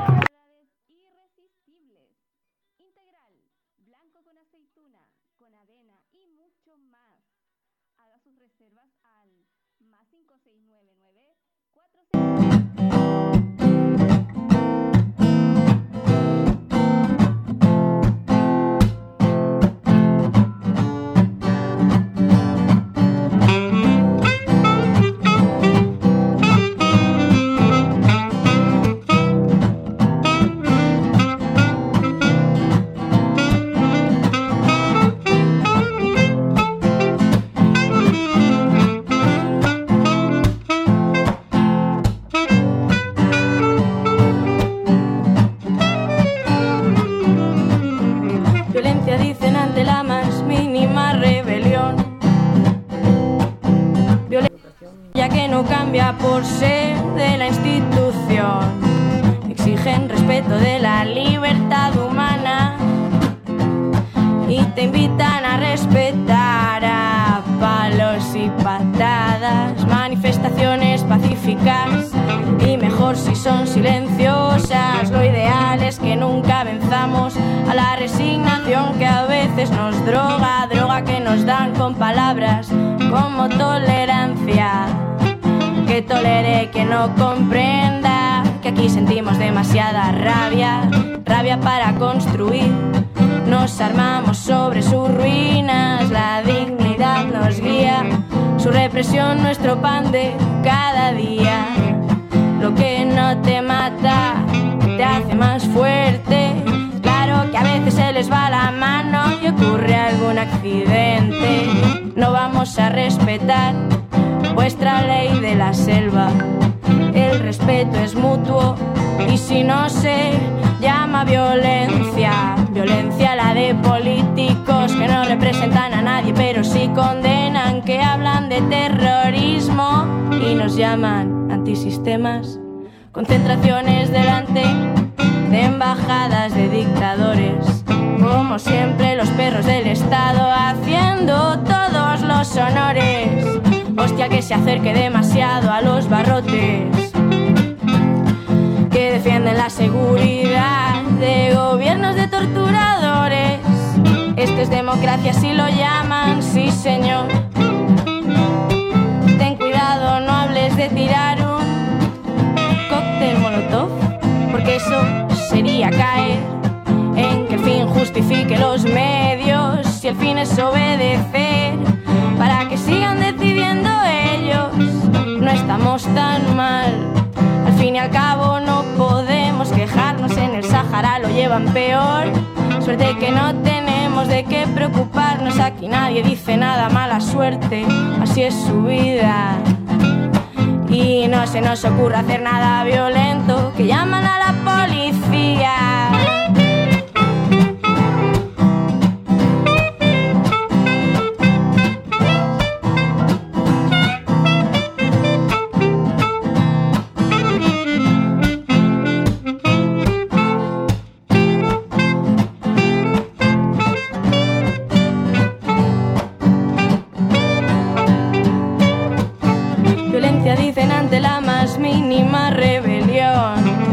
Por ser de la institución, exigen respeto de la libertad humana y te invitan a respetar a palos y patadas, manifestaciones pacíficas y mejor si son silenciosas. Lo ideal es que nunca venzamos a la resignación que a veces nos droga, droga que nos dan con palabras como tolerancia. Que tolere, que no comprenda que aquí sentimos demasiada rabia, rabia para construir. Nos armamos sobre sus ruinas, la dignidad nos guía, su represión nuestro pan de cada día. Lo que no te mata te hace más fuerte. Claro que a veces se les va la mano y ocurre algún accidente. No vamos a respetar vuestra ley de la selva. El respeto es mutuo y si no se llama violencia, violencia la de políticos que no representan a nadie pero sí condenan, que hablan de terrorismo y nos llaman antisistemas. Concentraciones delante de embajadas de dictadores, como siempre los perros del Estado haciendo todos los honores. Hostia, que se acerque demasiado a los barrotes que defienden la seguridad de gobiernos de torturadores. Esto es democracia si lo llaman, sí señor. Ten cuidado, no hables de tirar un cóctel molotov, porque eso sería caer en que el fin justifique los medios. Si el fin es obedecer para que sigan decidiendo ellos, no estamos tan mal. Al fin y al cabo no podemos quejarnos, en el Sahara lo llevan peor. Suerte que no tenemos de qué preocuparnos, aquí nadie dice nada, mala suerte, así es su vida. Y no se nos ocurre hacer nada violento, que llaman a la policía. Dicen ante la más mínima rebelión,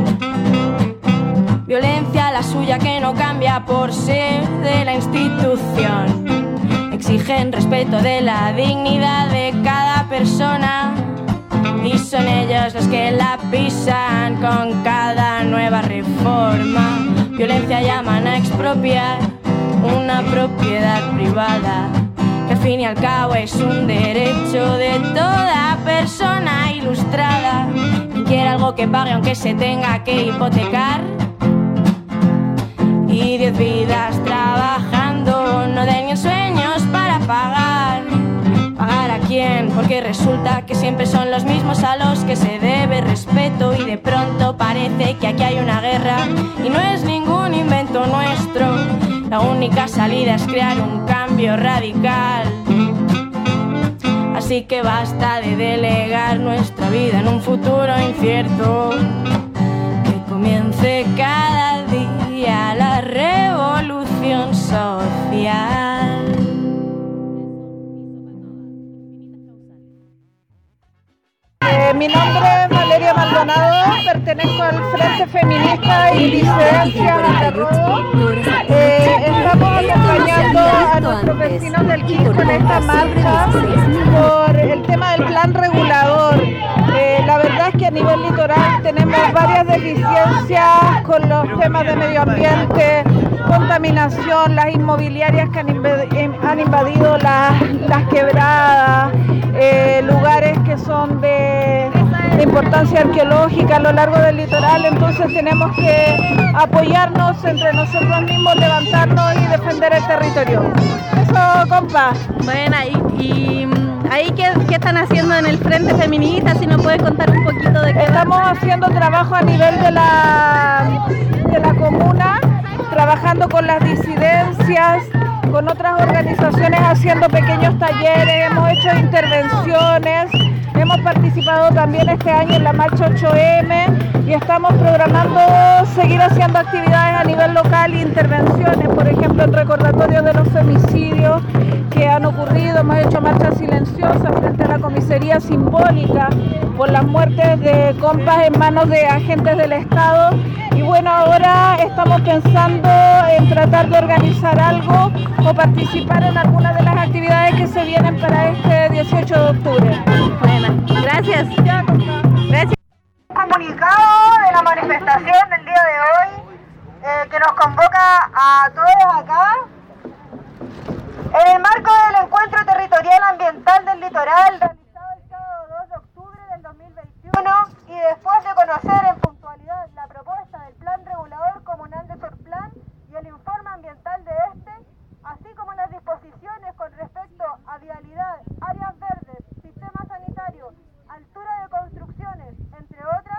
violencia la suya que no cambia por ser de la institución. Exigen respeto de la dignidad de cada persona y son ellos los que la pisan con cada nueva reforma. Violencia llaman a expropiar una propiedad privada que al fin y al cabo es un derecho de toda persona ilustrada que quiere algo que pague aunque se tenga que hipotecar. Y diez vidas trabajando no den sueños para pagar. ¿Pagar a quién? Porque resulta que siempre son los mismos a los que se debe respeto y de pronto parece que aquí hay una guerra y no es ningún invento nuestro. La única salida es crear un cambio radical. Así que basta de delegar nuestra vida en un futuro incierto. Que comience cada día la revolución social. Eh, mi nombre es Valeria Maldonado, pertenezco al Frente Feminista y Disidencia Monterrudo. Eh, estamos acompañando a nuestros vecinos del Quisco en esta marcha por el tema del plan regulador. Eh, la verdad es que a nivel litoral tenemos varias deficiencias con los temas de medio ambiente, contaminación, las inmobiliarias que han, inv han invadido las, las quebradas, eh, lugares que son de, de importancia arqueológica a lo largo del litoral. Entonces tenemos que apoyarnos entre nosotros mismos, levantarnos y defender el territorio. Eso, compa. Bueno, y, y ahí qué, qué están haciendo en el Frente Feminista, si nos puedes contar un poquito de qué. Estamos haciendo trabajo a nivel de la, de la comuna, trabajando con las disidencias, con otras organizaciones, haciendo pequeños talleres, hemos hecho intervenciones, hemos participado también este año en la marcha ocho eme y estamos programando seguir haciendo actividades a nivel local e intervenciones, por ejemplo en recordatorio de los femicidios que han ocurrido. Hemos hecho marchas silenciosas frente a la comisaría simbólica por las muertes de compas en manos de agentes del Estado. Y bueno, ahora estamos pensando en tratar de organizar algo o participar en alguna de las actividades que se vienen para este dieciocho de octubre. Bueno, gracias. Gracias. Comunicado de la manifestación del día de hoy eh, que nos convoca a todos acá en el marco del Encuentro Territorial Ambiental del Litoral realizado el sábado dos de octubre del dos mil veintiuno y después de conocer en puntualidad la propuesta del Plan Regulador Comunal de Surplan y el informe ambiental de este, así como las disposiciones con respecto a vialidad, áreas verdes, sistema sanitario, altura de construcciones, entre otras,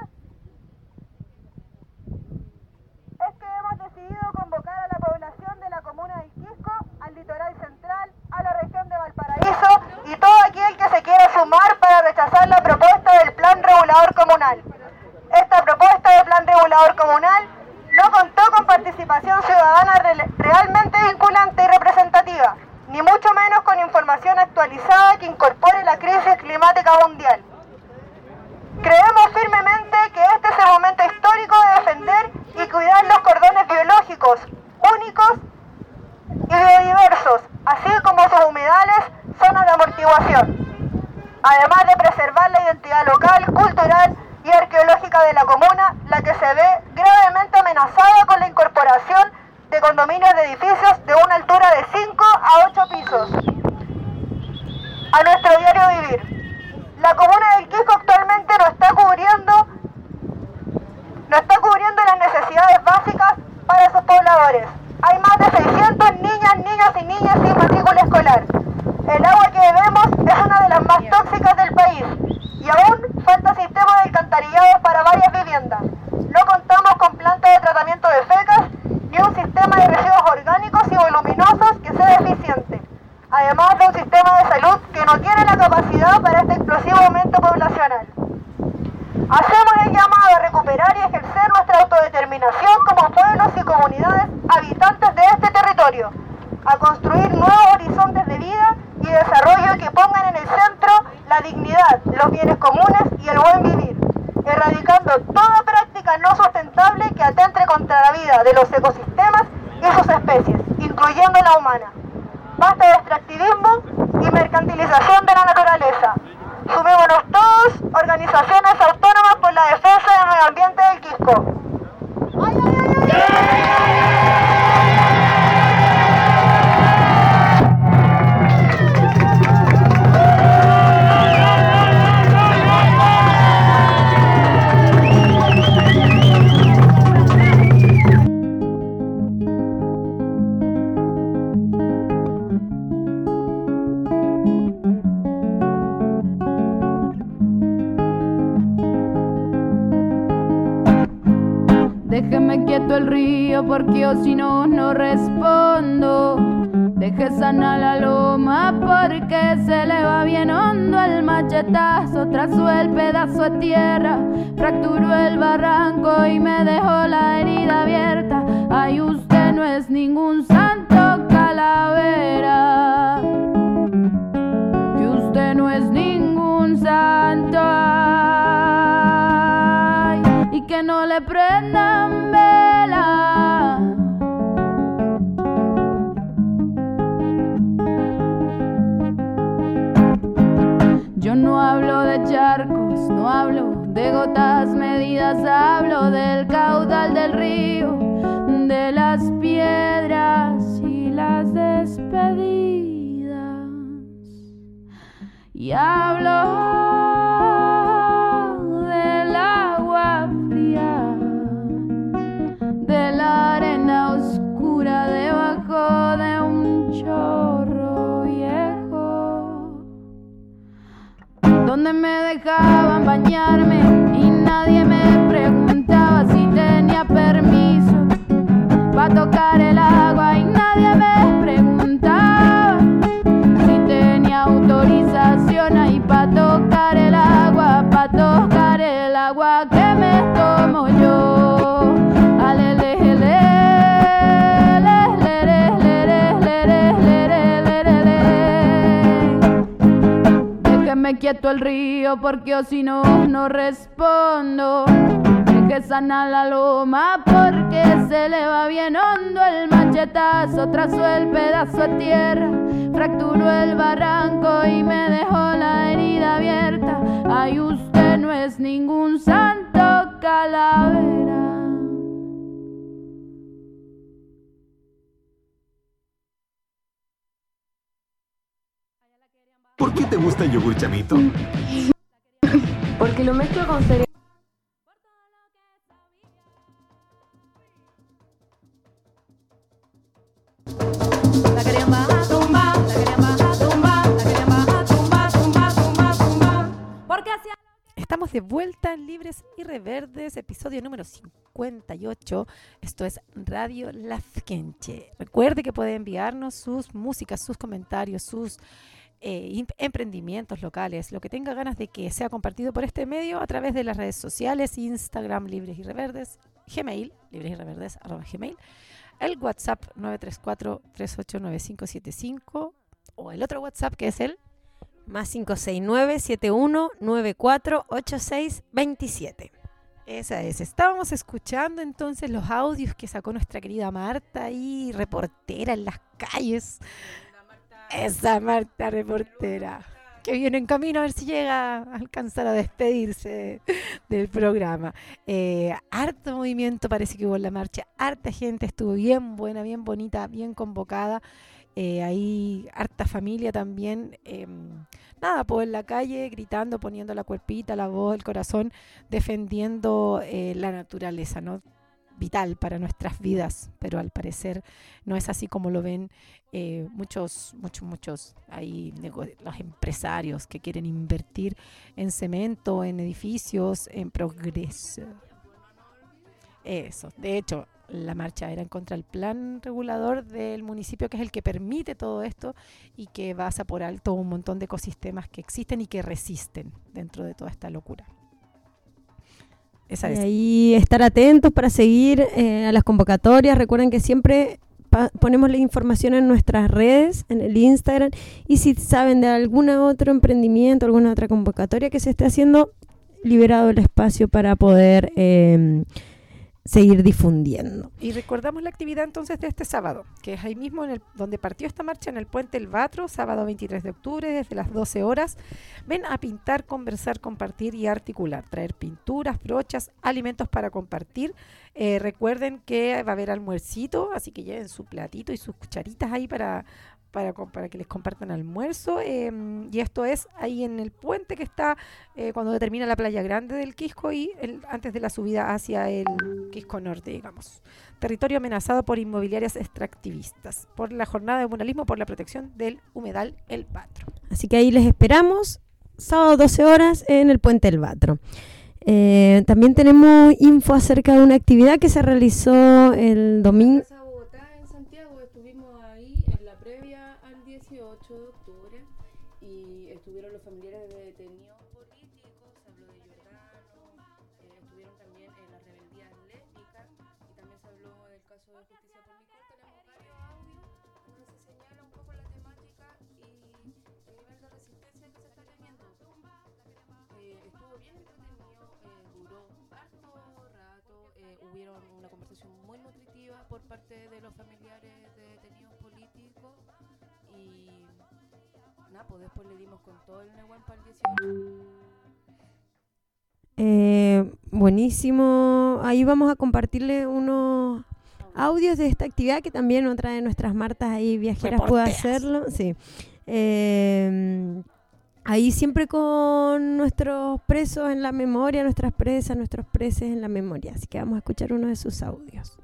es que hemos decidido convocar a la población de la comuna del Quisco, al litoral central, a la región de Valparaíso y todo aquel que se quiera sumar para rechazar la propuesta del Plan Regulador Comunal. Esta propuesta de Plan Regulador Comunal no contó con participación ciudadana re- realmente vinculante y representativa, ni mucho menos con información actualizada que incorpore la crisis climática mundial. Creemos firmemente que este es el momento histórico de defender y cuidar los cordones biológicos, únicos y biodiversos, así como sus humedales, zonas de amortiguación. Además de preservar la identidad local, cultural y arqueológica de la comuna, la que se ve gravemente amenazada con la incorporación de condominios de edificios de una altura de cinco a ocho pisos a nuestro diario vivir. La comuna del Quisco actualmente no está cubriendo no está cubriendo las necesidades básicas para sus pobladores. Hay más de seiscientas niñas, niños y niñas sin matrícula escolar. El agua que bebemos es una de las más tóxicas del país y aún falta sistema de alcantarillado para varias viviendas. No contamos con plantas de tratamiento de fecas ni un sistema de residuos orgánicos y voluminosos que sea eficiente, además de un sistema de salud que no tiene la capacidad para este explosivo aumento poblacional. Hacemos el llamado a recuperar y ejercer nuestra autodeterminación como pueblos y comunidades habitantes de este territorio, a construir nuevos horizontes de vida y desarrollo que pongan en el centro la dignidad, los bienes comunes y el buen vivir, erradicando toda práctica no sustentable que atente contra la vida de los ecosistemas y sus especies, incluyendo la humana. Basta de extractivismo y mercantilización de la naturaleza. Sumémonos todos, organizaciones autónomas por la defensa del medio ambiente del Quisco. ¡Ay, ay, ay, ay! Déjeme quieto el río porque yo si no, no respondo. Deje sana la loma porque se le va bien hondo. El machetazo trazó el pedazo de tierra, fracturó el barranco y me dejó la herida abierta. Ay, usted no es ningún santo, calavera, que usted no es ningún santo. Ay, y que no le prendan vela. Yo no hablo de charcos, no hablo de gotas medidas, hablo del caudal del río, de las piedras y las despedidas. Y hablo del agua fría, de la arena oscura debajo de un chorro viejo, donde me dejaban bañarme y nadie me preguntaba si tenía permiso para tocar el agua, y nadie me preguntaba si tenía autorización ahí para tocar el agua, para tocar el agua que me tomo yo. Alelejele. Me quieto el río porque yo si no, no respondo. Deje sana la loma porque se le va bien hondo. El machetazo trazó el pedazo de tierra, fracturó el barranco y me dejó la herida abierta. Ay, usted no es ningún santo, calavera. ¿Por qué te gusta el yogur chamito? Porque lo mezclo con cereal. La querían bajar, tumba, la querían bajar, tumba, la querían bajar, tumba, tumba, tumba, tumba. Porque hacía... Estamos de vuelta en Libres y Reverdes, episodio número cincuenta y ocho. Esto es Radio Lafkenche. Recuerde que puede enviarnos sus músicas, sus comentarios, sus eh, emprendimientos locales, lo que tenga ganas de que sea compartido por este medio a través de las redes sociales, Instagram Libres y Reverdes, Gmail, libres y reverdes arroba gmail, el WhatsApp nueve tres cuatro, tres ocho nueve cinco siete cinco o el otro WhatsApp que es el más cinco seis nueve, siete uno nueve cuatro, ocho seis dos siete. Esa es. Estábamos escuchando entonces los audios que sacó nuestra querida Marta ahí, reportera en las calles. Esa Marta reportera, que viene en camino a ver si llega a alcanzar a despedirse del programa. Eh, harto movimiento parece que hubo en la marcha, harta gente, estuvo bien buena, bien bonita, bien convocada. Eh, ahí harta familia también, eh, nada, pues en la calle gritando, poniendo la cuerpita, la voz, el corazón, defendiendo eh, la naturaleza, ¿no? Vital para nuestras vidas, pero al parecer no es así como lo ven eh, muchos, muchos, muchos ahí los empresarios que quieren invertir en cemento, en edificios, en progreso. Eso, de hecho, la marcha era en contra del plan regulador del municipio, que es el que permite todo esto y que pasa por alto un montón de ecosistemas que existen y que resisten dentro de toda esta locura. Esa y es. ahí estar atentos para seguir eh, a las convocatorias. Recuerden que siempre pa- ponemos la información en nuestras redes, en el Instagram, y si saben de algún otro emprendimiento, alguna otra convocatoria que se esté haciendo, liberado el espacio para poder eh, seguir difundiendo. Y recordamos la actividad entonces de este sábado, que es ahí mismo en el, donde partió esta marcha, en el Puente El Batro, sábado veintitrés de octubre, desde las doce horas. Ven a pintar, conversar, compartir y articular, traer pinturas, brochas, alimentos para compartir. Eh, recuerden que va a haber almuercito, así que lleven su platito y sus cucharitas ahí para... Para, para que les compartan almuerzo, eh, y esto es ahí en el puente que está eh, cuando termina la playa grande del Quisco y el, antes de la subida hacia el Quisco Norte, digamos. Territorio amenazado por inmobiliarias extractivistas, por la jornada de muralismo, por la protección del humedal El Batro. Así que ahí les esperamos, sábado doce horas en el Puente El Batro. Eh, también tenemos info acerca de una actividad que se realizó el domingo. En Bogotá, en Santiago, estuvimos ahí en la previa al dieciocho de octubre y estuvieron los familiares de detenidos políticos, se habló de Giordano, eh, estuvieron también en las rebeldías lésbicas y también se habló del caso de justicia por mi corte. Tenemos varios audios donde se señala un poco la temática y el nivel de resistencia que se está teniendo. Eh, estuvo bien entretenido, eh, duró harto rato, eh, hubieron una conversación muy nutritiva por parte de los familiares de detenidos políticos y nada, pues después le dimos con todo el Nehuén para el dieciocho. Eh, buenísimo, ahí vamos a compartirle unos audios de esta actividad que también otra de nuestras Martas ahí viajeras puede hacerlo. Sí. Eh, ahí siempre con nuestros presos en la memoria, nuestras presas, nuestros presos en la memoria. Así que vamos a escuchar uno de sus audios.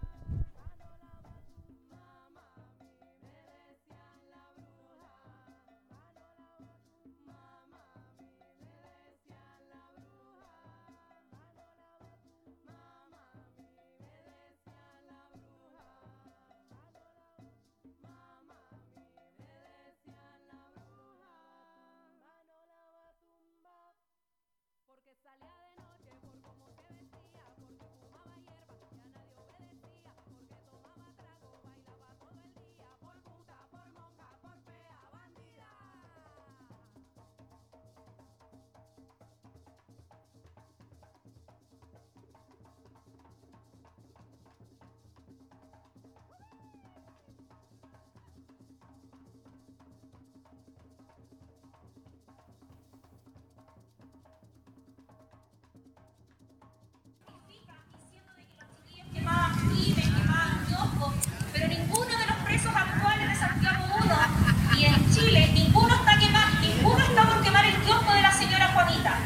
Pero ninguno de los presos actuales de Santiago uno y en Chile, ninguno está quemado, ninguno está por quemar el kiosco de la señora Juanita.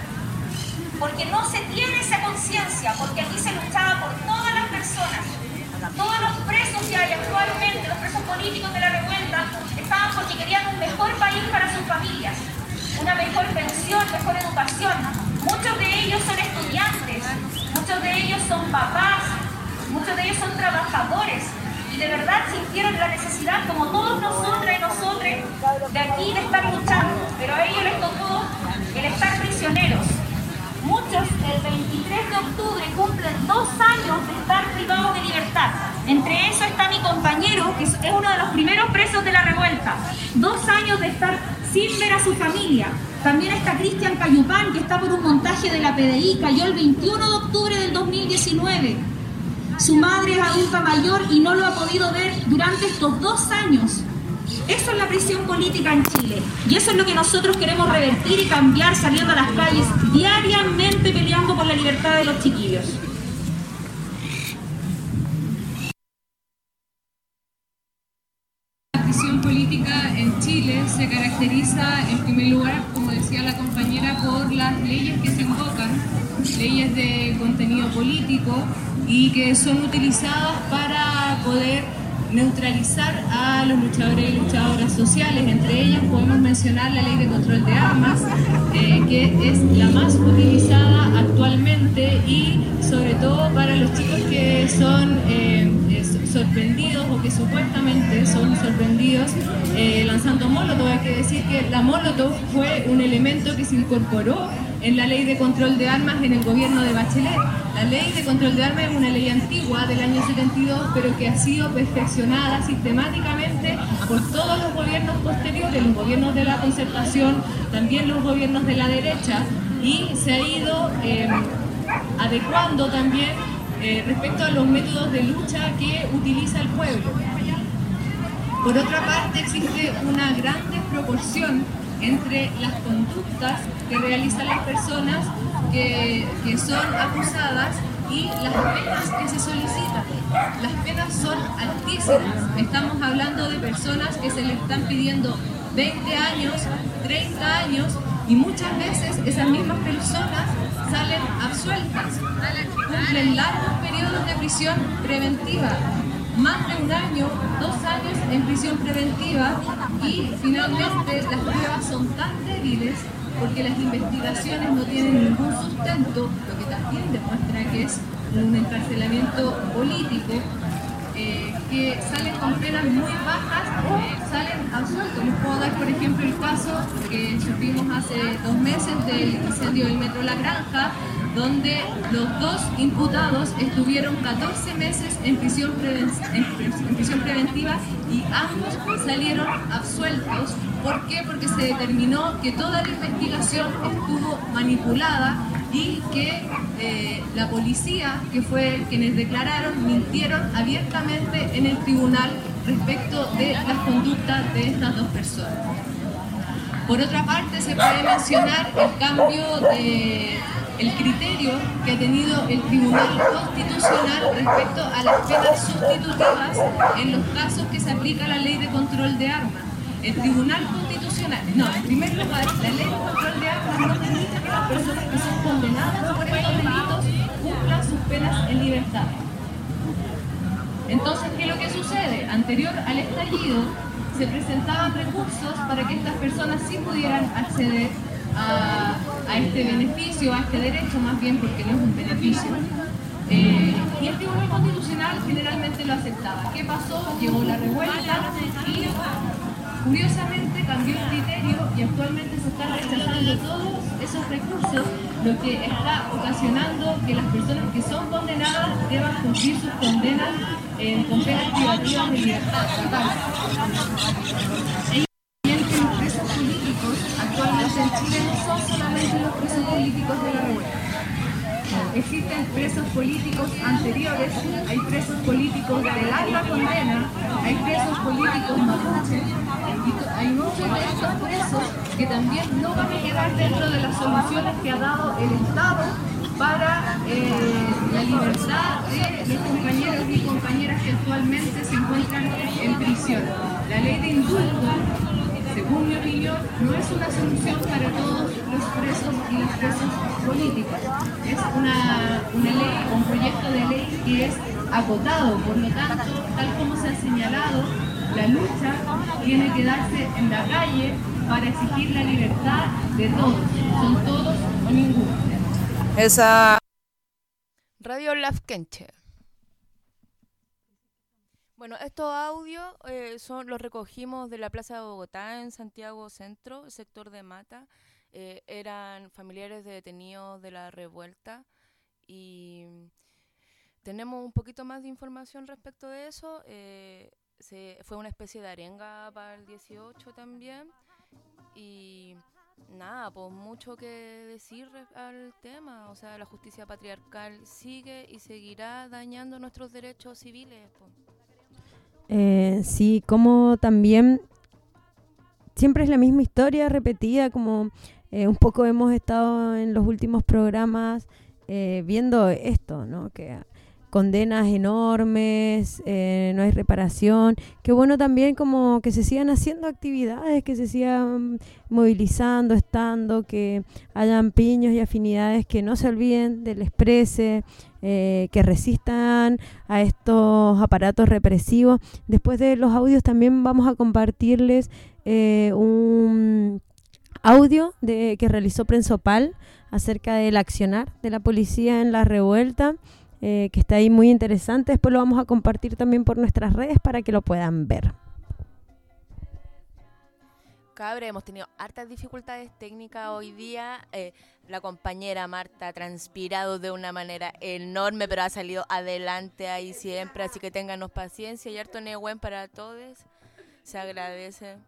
Porque no se tiene esa conciencia, porque aquí se luchaba por todas las personas. Todos los presos que hay actualmente, los presos políticos de la revuelta, estaban porque querían un mejor país para sus familias, una mejor pensión, mejor educación. Muchos de ellos son estudiantes, muchos de ellos son papás, muchos de ellos son trabajadores y de verdad sintieron la necesidad, como todos nosotras y nosotros, de aquí de estar luchando, pero a ellos les tocó el estar prisioneros. Muchos el veintitrés de octubre cumplen dos años de estar privados de libertad. Entre eso está mi compañero, que es uno de los primeros presos de la revuelta. Dos años de estar sin ver a su familia. También está Cristian Cayupán, que está por un montaje de la P D I, cayó el veintiuno de octubre del dos mil diecinueve. Su madre es adulta mayor y no lo ha podido ver durante estos dos años. Eso es la prisión política en Chile. Y eso es lo que nosotros queremos revertir y cambiar, saliendo a las calles diariamente peleando por la libertad de los chiquillos. La prisión política en Chile se caracteriza, en primer lugar, como decía la compañera, por las leyes que se invocan, leyes de contenido político y que son utilizadas para poder neutralizar a los luchadores y luchadoras sociales. Entre ellas podemos mencionar la ley de control de armas, eh, que es la más utilizada actualmente y sobre todo para los chicos que son eh, sorprendidos o que supuestamente son sorprendidos eh, lanzando molotov. Hay que decir que la molotov fue un elemento que se incorporó en la ley de control de armas en el gobierno de Bachelet. La ley de control de armas es una ley antigua del año setenta y dos, pero que ha sido perfeccionada sistemáticamente por todos los gobiernos posteriores, los gobiernos de la concertación, también los gobiernos de la derecha, y se ha ido eh, adecuando también eh, respecto a los métodos de lucha que utiliza el pueblo. Por otra parte, existe una gran desproporción entre las conductas que realizan las personas que, que son acusadas y las penas que se solicitan. Las penas son altísimas. Estamos hablando de personas que se les están pidiendo veinte años, treinta años, y muchas veces esas mismas personas salen absueltas, cumplen largos periodos de prisión preventiva, más de un año, dos años en prisión preventiva, y finalmente las pruebas son tan débiles porque las investigaciones no tienen ningún sustento, lo que también demuestra que es un encarcelamiento político, eh, que salen con penas muy bajas o salen absueltos. Les puedo dar, por ejemplo, el caso que supimos hace dos meses del incendio del Metro La Granja, donde los dos imputados estuvieron catorce meses en prisión, preven en prisión preventiva y ambos salieron absueltos. ¿Por qué? Porque se determinó que toda la investigación estuvo manipulada y que eh, la policía, que fue quienes declararon, mintieron abiertamente en el tribunal respecto de las conductas de estas dos personas. Por otra parte, se puede mencionar el cambio de el criterio que ha tenido el Tribunal Constitucional respecto a las penas sustitutivas en los casos que se aplica la Ley de Control de Armas. El Tribunal Constitucional, no, en primer lugar, la Ley de Control de Armas no permite que las personas que son condenadas por estos delitos cumplan sus penas en libertad. Entonces, ¿qué es lo que sucede? Anterior al estallido, se presentaban recursos para que estas personas sí pudieran acceder A, a este beneficio, a este derecho más bien, porque no es un beneficio. Eh, y el Tribunal Constitucional generalmente lo aceptaba. ¿Qué pasó? Llegó la revuelta y curiosamente cambió el criterio y actualmente se están rechazando todos esos recursos, lo que está ocasionando que las personas que son condenadas deban cumplir sus condenas eh, con penas privativas de libertad. Actualmente en Chile no son solamente los presos políticos de la revuelta. Existen presos políticos anteriores, hay presos políticos de larga condena, hay presos políticos mapuches, y hay muchos de estos presos que también no van a quedar dentro de las soluciones que ha dado el Estado para eh, la libertad de los compañeros y compañeras que actualmente se encuentran en prisión. La ley de indulto, según mi opinión, no es una solución para todos los presos y las presas políticas. Es una, una ley, un proyecto de ley que es acotado, por lo tanto, tal como se ha señalado, la lucha tiene que darse en la calle para exigir la libertad de todos. Son todos o ninguno. Esa Radio Lafkenche. Bueno, estos audios eh, son, los recogimos de la Plaza de Bogotá en Santiago Centro, sector de Mata. Eh, eran familiares de detenidos de la revuelta y tenemos un poquito más de información respecto de eso. Eh, se, fue una especie de arenga para el dieciocho también y nada, pues mucho que decir al tema. O sea, la justicia patriarcal sigue y seguirá dañando nuestros derechos civiles, pues. Eh, sí, como también siempre es la misma historia repetida, como eh, un poco hemos estado en los últimos programas eh, viendo esto, ¿no? Que condenas enormes, eh, no hay reparación. Qué bueno también como que se sigan haciendo actividades, que se sigan movilizando, estando, que hayan piños y afinidades que no se olviden del exprese, eh, que resistan a estos aparatos represivos. Después de los audios también vamos a compartirles eh, un audio de, que realizó Prensopal acerca del accionar de la policía en la revuelta. Eh, que está ahí muy interesante. Después lo vamos a compartir también por nuestras redes para que lo puedan ver. Cabre, hemos tenido hartas dificultades técnicas hoy día. Eh, la compañera Marta ha transpirado de una manera enorme, pero ha salido adelante ahí siempre, así que ténganos paciencia y harto negüen para todos. Se agradece.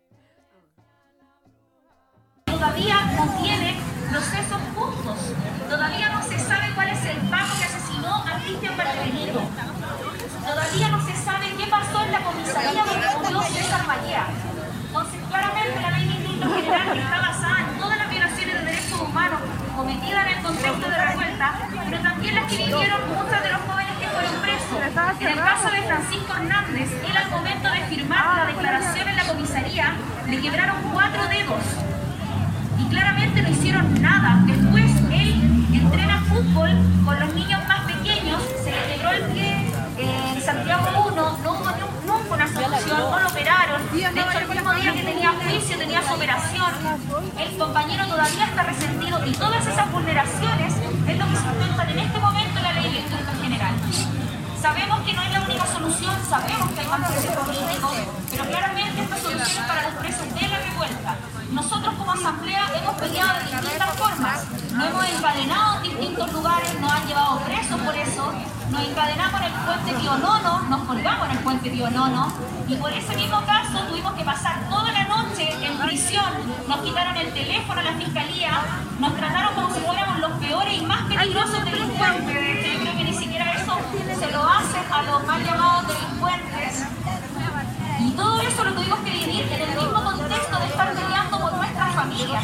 Todavía no tiene procesos justos. Todavía no se sabe cuál es el pago que asesinó a Cristian Valdebenito. Todavía no se sabe qué pasó en la comisaría donde murió César Vallea. Entonces, claramente la ley de indulto general que está basada en todas las violaciones de derechos humanos cometidas en el contexto de revuelta, pero también las que vivieron muchos de los jóvenes que fueron presos. En el caso de Francisco Hernández, él al momento de firmar la declaración en la comisaría, le quebraron cuatro dedos. Y claramente no hicieron nada. Después él entrena fútbol con los niños más pequeños, se le quebró el pie en Santiago uno, no hubo nunca una solución, no lo operaron, De hecho, el mismo día que tenía juicio, tenía su operación, el compañero todavía está resentido y todas esas vulneraciones es lo que sustentan en este momento la ley electoral general. Sabemos que no es la única solución, sabemos que hay más presos políticos, pero claramente esta solución es para los presos de la revuelta. Nosotros como asamblea hemos peleado de distintas formas, nos hemos encadenado en distintos lugares, nos han llevado presos por eso, nos encadenamos en el puente Pío Nono, nos colgamos en el puente Pío Nono, y por ese mismo caso tuvimos que pasar toda la noche en prisión, nos quitaron el teléfono a la fiscalía, nos trataron como si fuéramos los peores y más peligrosos delincuentes. De hecho, yo creo que ni siquiera eso se lo hacen a los mal llamados delincuentes. Y todo eso lo tuvimos que vivir en el mismo contexto de estar peleando por nuestras familias.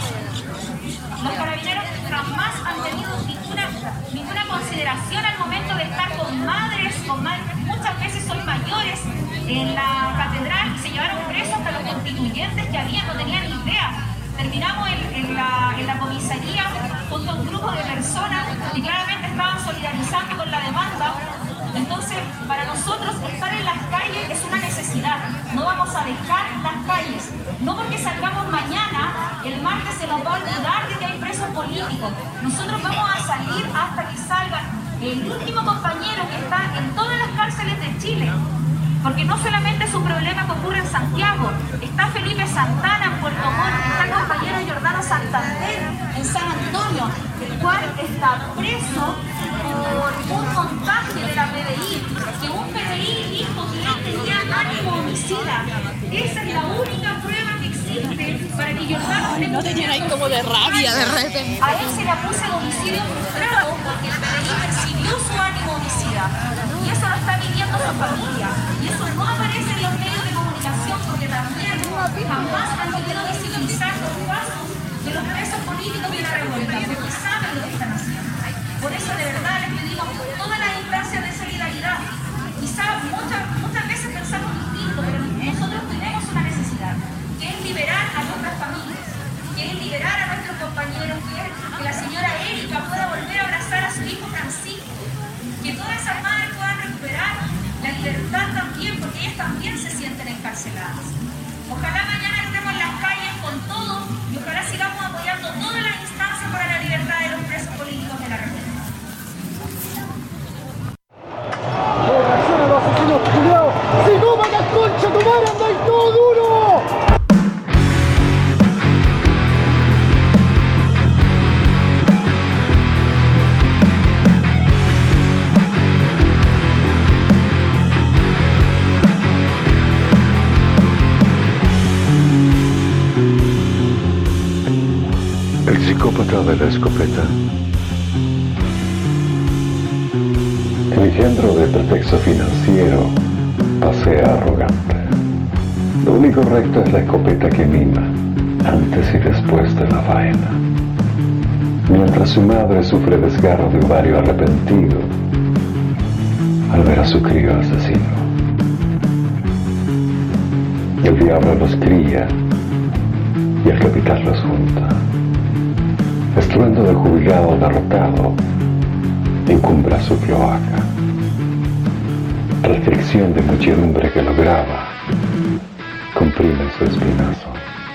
Los carabineros jamás han tenido ninguna, ninguna consideración al momento de estar con madres, con madres, muchas veces son mayores, en la catedral, se llevaron presos hasta los constituyentes que había, no tenían ni idea. Terminamos en, en, la, en la comisaría junto a un grupo de personas que claramente estaban solidarizando con la demanda. Entonces, para nosotros estar en las calles es una necesidad. No vamos a dejar las calles. No porque salgamos mañana, el martes se nos va a olvidar de que hay presos políticos. Nosotros vamos a salir hasta que salga el último compañero que está en todas las cárceles de Chile. Porque no solamente es un problema que ocurre en Santiago, está Felipe Santana en Puerto Montt, está el compañero Giordano Santander en San Antonio, el cual está preso por un contagio de la P D I, que un P D I dijo que él tenía ánimo homicida. Esa es la única prueba que existe para que Giordano esté. No te llenas como de rabia de repente. A él se le acusa de homicidio frustrado porque el P D I percibió su ánimo homicida. Y eso lo está viviendo su familia. Y eso no aparece en los medios de comunicación porque también jamás han querido visibilizar los casos de los presos políticos de la revuelta, porque saben lo que están haciendo. Por eso de verdad les pedimos todas las instancias de solidaridad. Quizás muchas, muchas veces pensamos distinto, pero nosotros tenemos una necesidad, que es liberar a nuestras familias, que es liberar a nuestros compañeros, que es que la señora Erika pueda volver a abrazar a su hijo Francisco, que todas esas madres puedan recuperar la libertad también, porque ellas también se sienten encarceladas. Ojalá mañana estemos en las calles con todo y ojalá sigamos apoyando todas las instancias para la libertad de los presos políticos de la República. ¡Reacciona los asesinos culiados! ¡Si no van a concha tu madre, andáis todo duro! El psicópata de la escopeta. El engendro de pretexto financiero pasea arrogante. Lo único recto es la escopeta que mima, antes y después de la faena. Mientras su madre sufre desgarro de ovario arrepentido al ver a su crío asesino. El diablo los cría y el capital los junta. Estruendo de jubilado derrotado encumbra su cloaca. Restricción de muchedumbre que lo graba comprime su espinazo.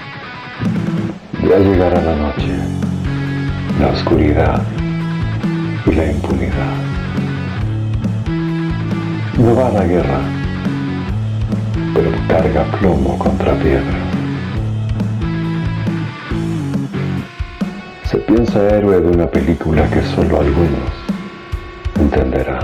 Ya llegará la noche, la oscuridad y la impunidad. No va a la guerra, pero carga plomo contra piedra. Se piensa héroe de una película que solo algunos entenderán.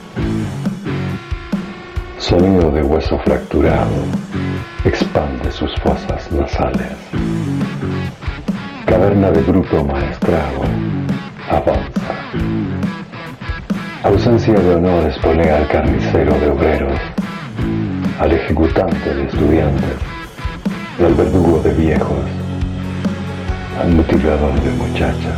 Sonido de hueso fracturado expande sus fosas nasales. Caverna de bruto maestrado avanza. Ausencia de honor espolea al carnicero de obreros, al ejecutante de estudiantes, al verdugo de viejos, al mutilador de muchachas.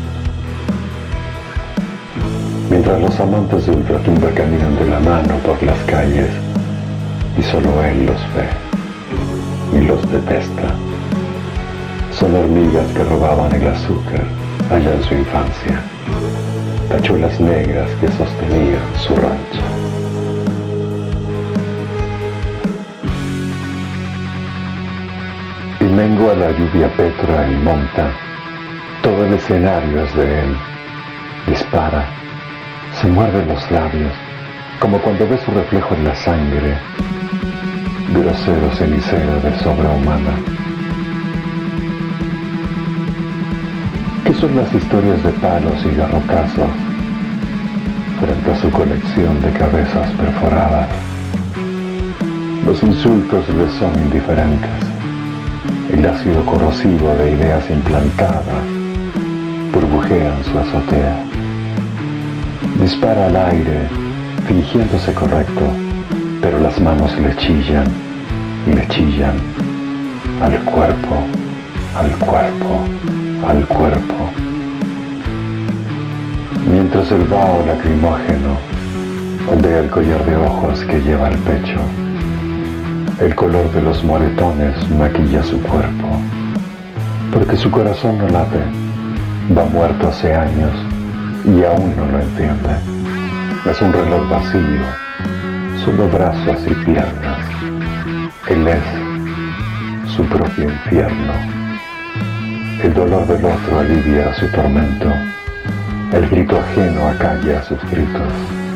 Mientras los amantes de ultratumba caminan de la mano por las calles y solo él los ve y los detesta. Son hormigas que robaban el azúcar allá en su infancia, tachuelas negras que sostenían su rancho. Mengua la lluvia petra y monta. Todo el escenario es de él. Dispara. Se muerde los labios, como cuando ve su reflejo en la sangre. Grosero cenicero de sobrehumana. ¿Qué son las historias de palos y garrotazos frente a su colección de cabezas perforadas? Los insultos les son indiferentes. El ácido corrosivo de ideas implantadas burbujea en su azotea. Dispara al aire, fingiéndose correcto, pero las manos le chillan y le chillan al cuerpo, al cuerpo, al cuerpo. Mientras el vaho lacrimógeno ondea el collar de ojos que lleva al pecho, el color de los moretones maquilla su cuerpo, porque su corazón no late, va muerto hace años y aún no lo entiende. Es un reloj vacío, solo brazos y piernas. Él es su propio infierno. El dolor del otro alivia su tormento. El grito ajeno acalla sus gritos.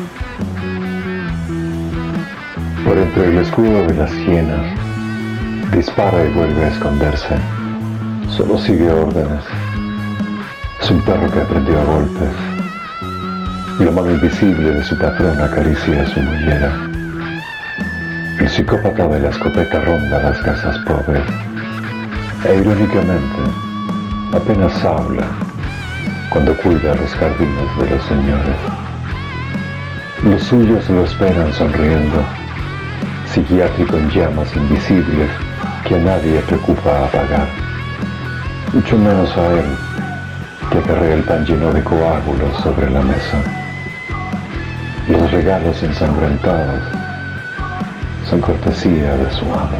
Por entre el escudo de las sienas, dispara y vuelve a esconderse. Solo sigue órdenes. Es un perro que aprendió a golpes. La mano invisible de su patrón acaricia su mollera. El psicópata de la escopeta ronda las casas pobres. E irónicamente, apenas habla cuando cuida los jardines de los señores. Los suyos lo esperan sonriendo, psiquiátrico en llamas invisibles que a nadie preocupa apagar. Mucho menos a él, que acarrea el pan lleno de coágulos sobre la mesa. Los regalos ensangrentados son cortesía de su amo.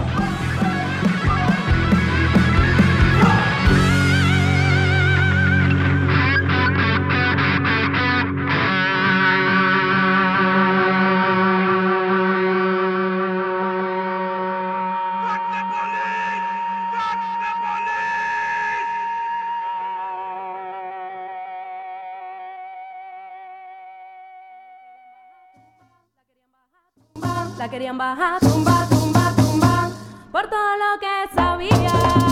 La querían bajar, tumba, tumba, tumba, por todo lo que sabía.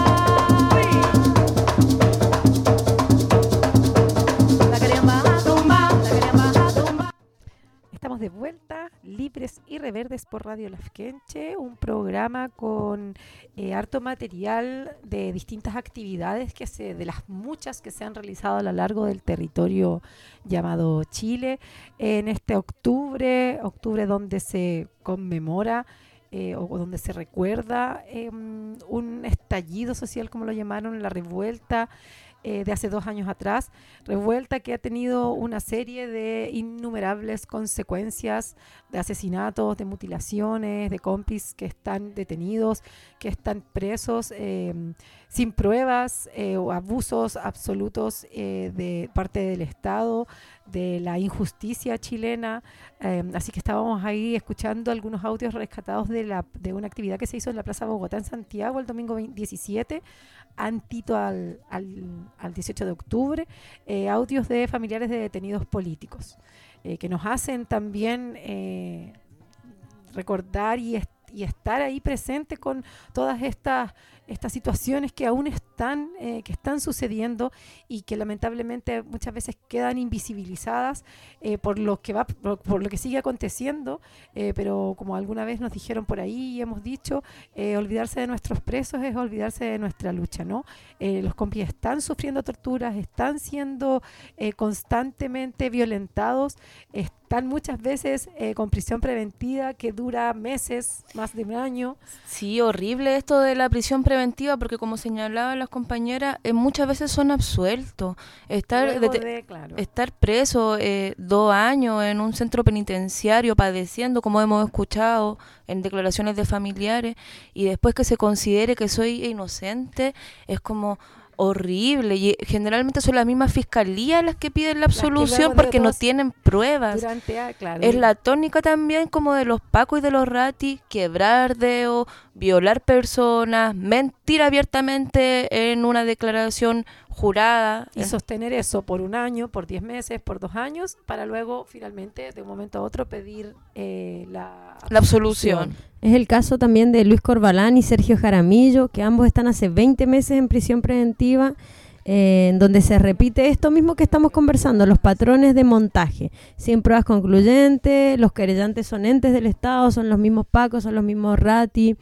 La querían bajar, tumba, la querían bajar, tumba. Estamos de vuelta, libres y reverdes por Radio Lafkenche, un programa con eh, harto material de distintas actividades que se, de las muchas que se han realizado a lo largo del territorio llamado Chile, en este octubre, octubre donde se conmemora eh, o donde se recuerda eh, un estallido social, como lo llamaron, la revuelta eh, de hace dos años atrás, revuelta que ha tenido una serie de innumerables consecuencias de asesinatos, de mutilaciones, de compis que están detenidos, que están presos eh, sin pruebas eh, o abusos absolutos eh, de parte del Estado, de la injusticia chilena. Eh, así que estábamos ahí escuchando algunos audios rescatados de, la, de una actividad que se hizo en la Plaza Bogotá en Santiago el domingo diecisiete, antito al, al, al dieciocho de octubre, eh, audios de familiares de detenidos políticos, eh, que nos hacen también eh, recordar y, est y estar ahí presente con todas estas estas situaciones que aún están eh, que están sucediendo y que lamentablemente muchas veces quedan invisibilizadas eh, por lo que va por, por lo que sigue aconteciendo, eh, pero como alguna vez nos dijeron por ahí y hemos dicho, eh, olvidarse de nuestros presos es olvidarse de nuestra lucha, ¿no? Eh, los compis están sufriendo torturas, están siendo eh, constantemente violentados, están muchas veces eh, con prisión preventiva que dura meses, más de un año. Sí, horrible esto de la prisión preventiva, porque como señalaban las compañeras, eh, muchas veces son absueltos. Estar, de, de, claro. estar preso eh, dos años en un centro penitenciario padeciendo, como hemos escuchado en declaraciones de familiares, y después que se considere que soy inocente, es como horrible. Y generalmente son las mismas fiscalías las que piden la absolución porque no tienen pruebas. Durante, ah, claro. Es la tónica también como de los pacos y de los ratis, quebrar dedos, violar personas, mentir abiertamente en una declaración jurada. Y sostener eso por un año, por diez meses, por dos años, para luego finalmente de un momento a otro pedir eh, la, la absolución. Es el caso también de Luis Corbalán y Sergio Jaramillo, que ambos están hace veinte meses en prisión preventiva, eh, en donde se repite esto mismo que estamos conversando, los patrones de montaje, sin pruebas concluyentes, los querellantes son entes del Estado, son los mismos Pacos, son los mismos Rati.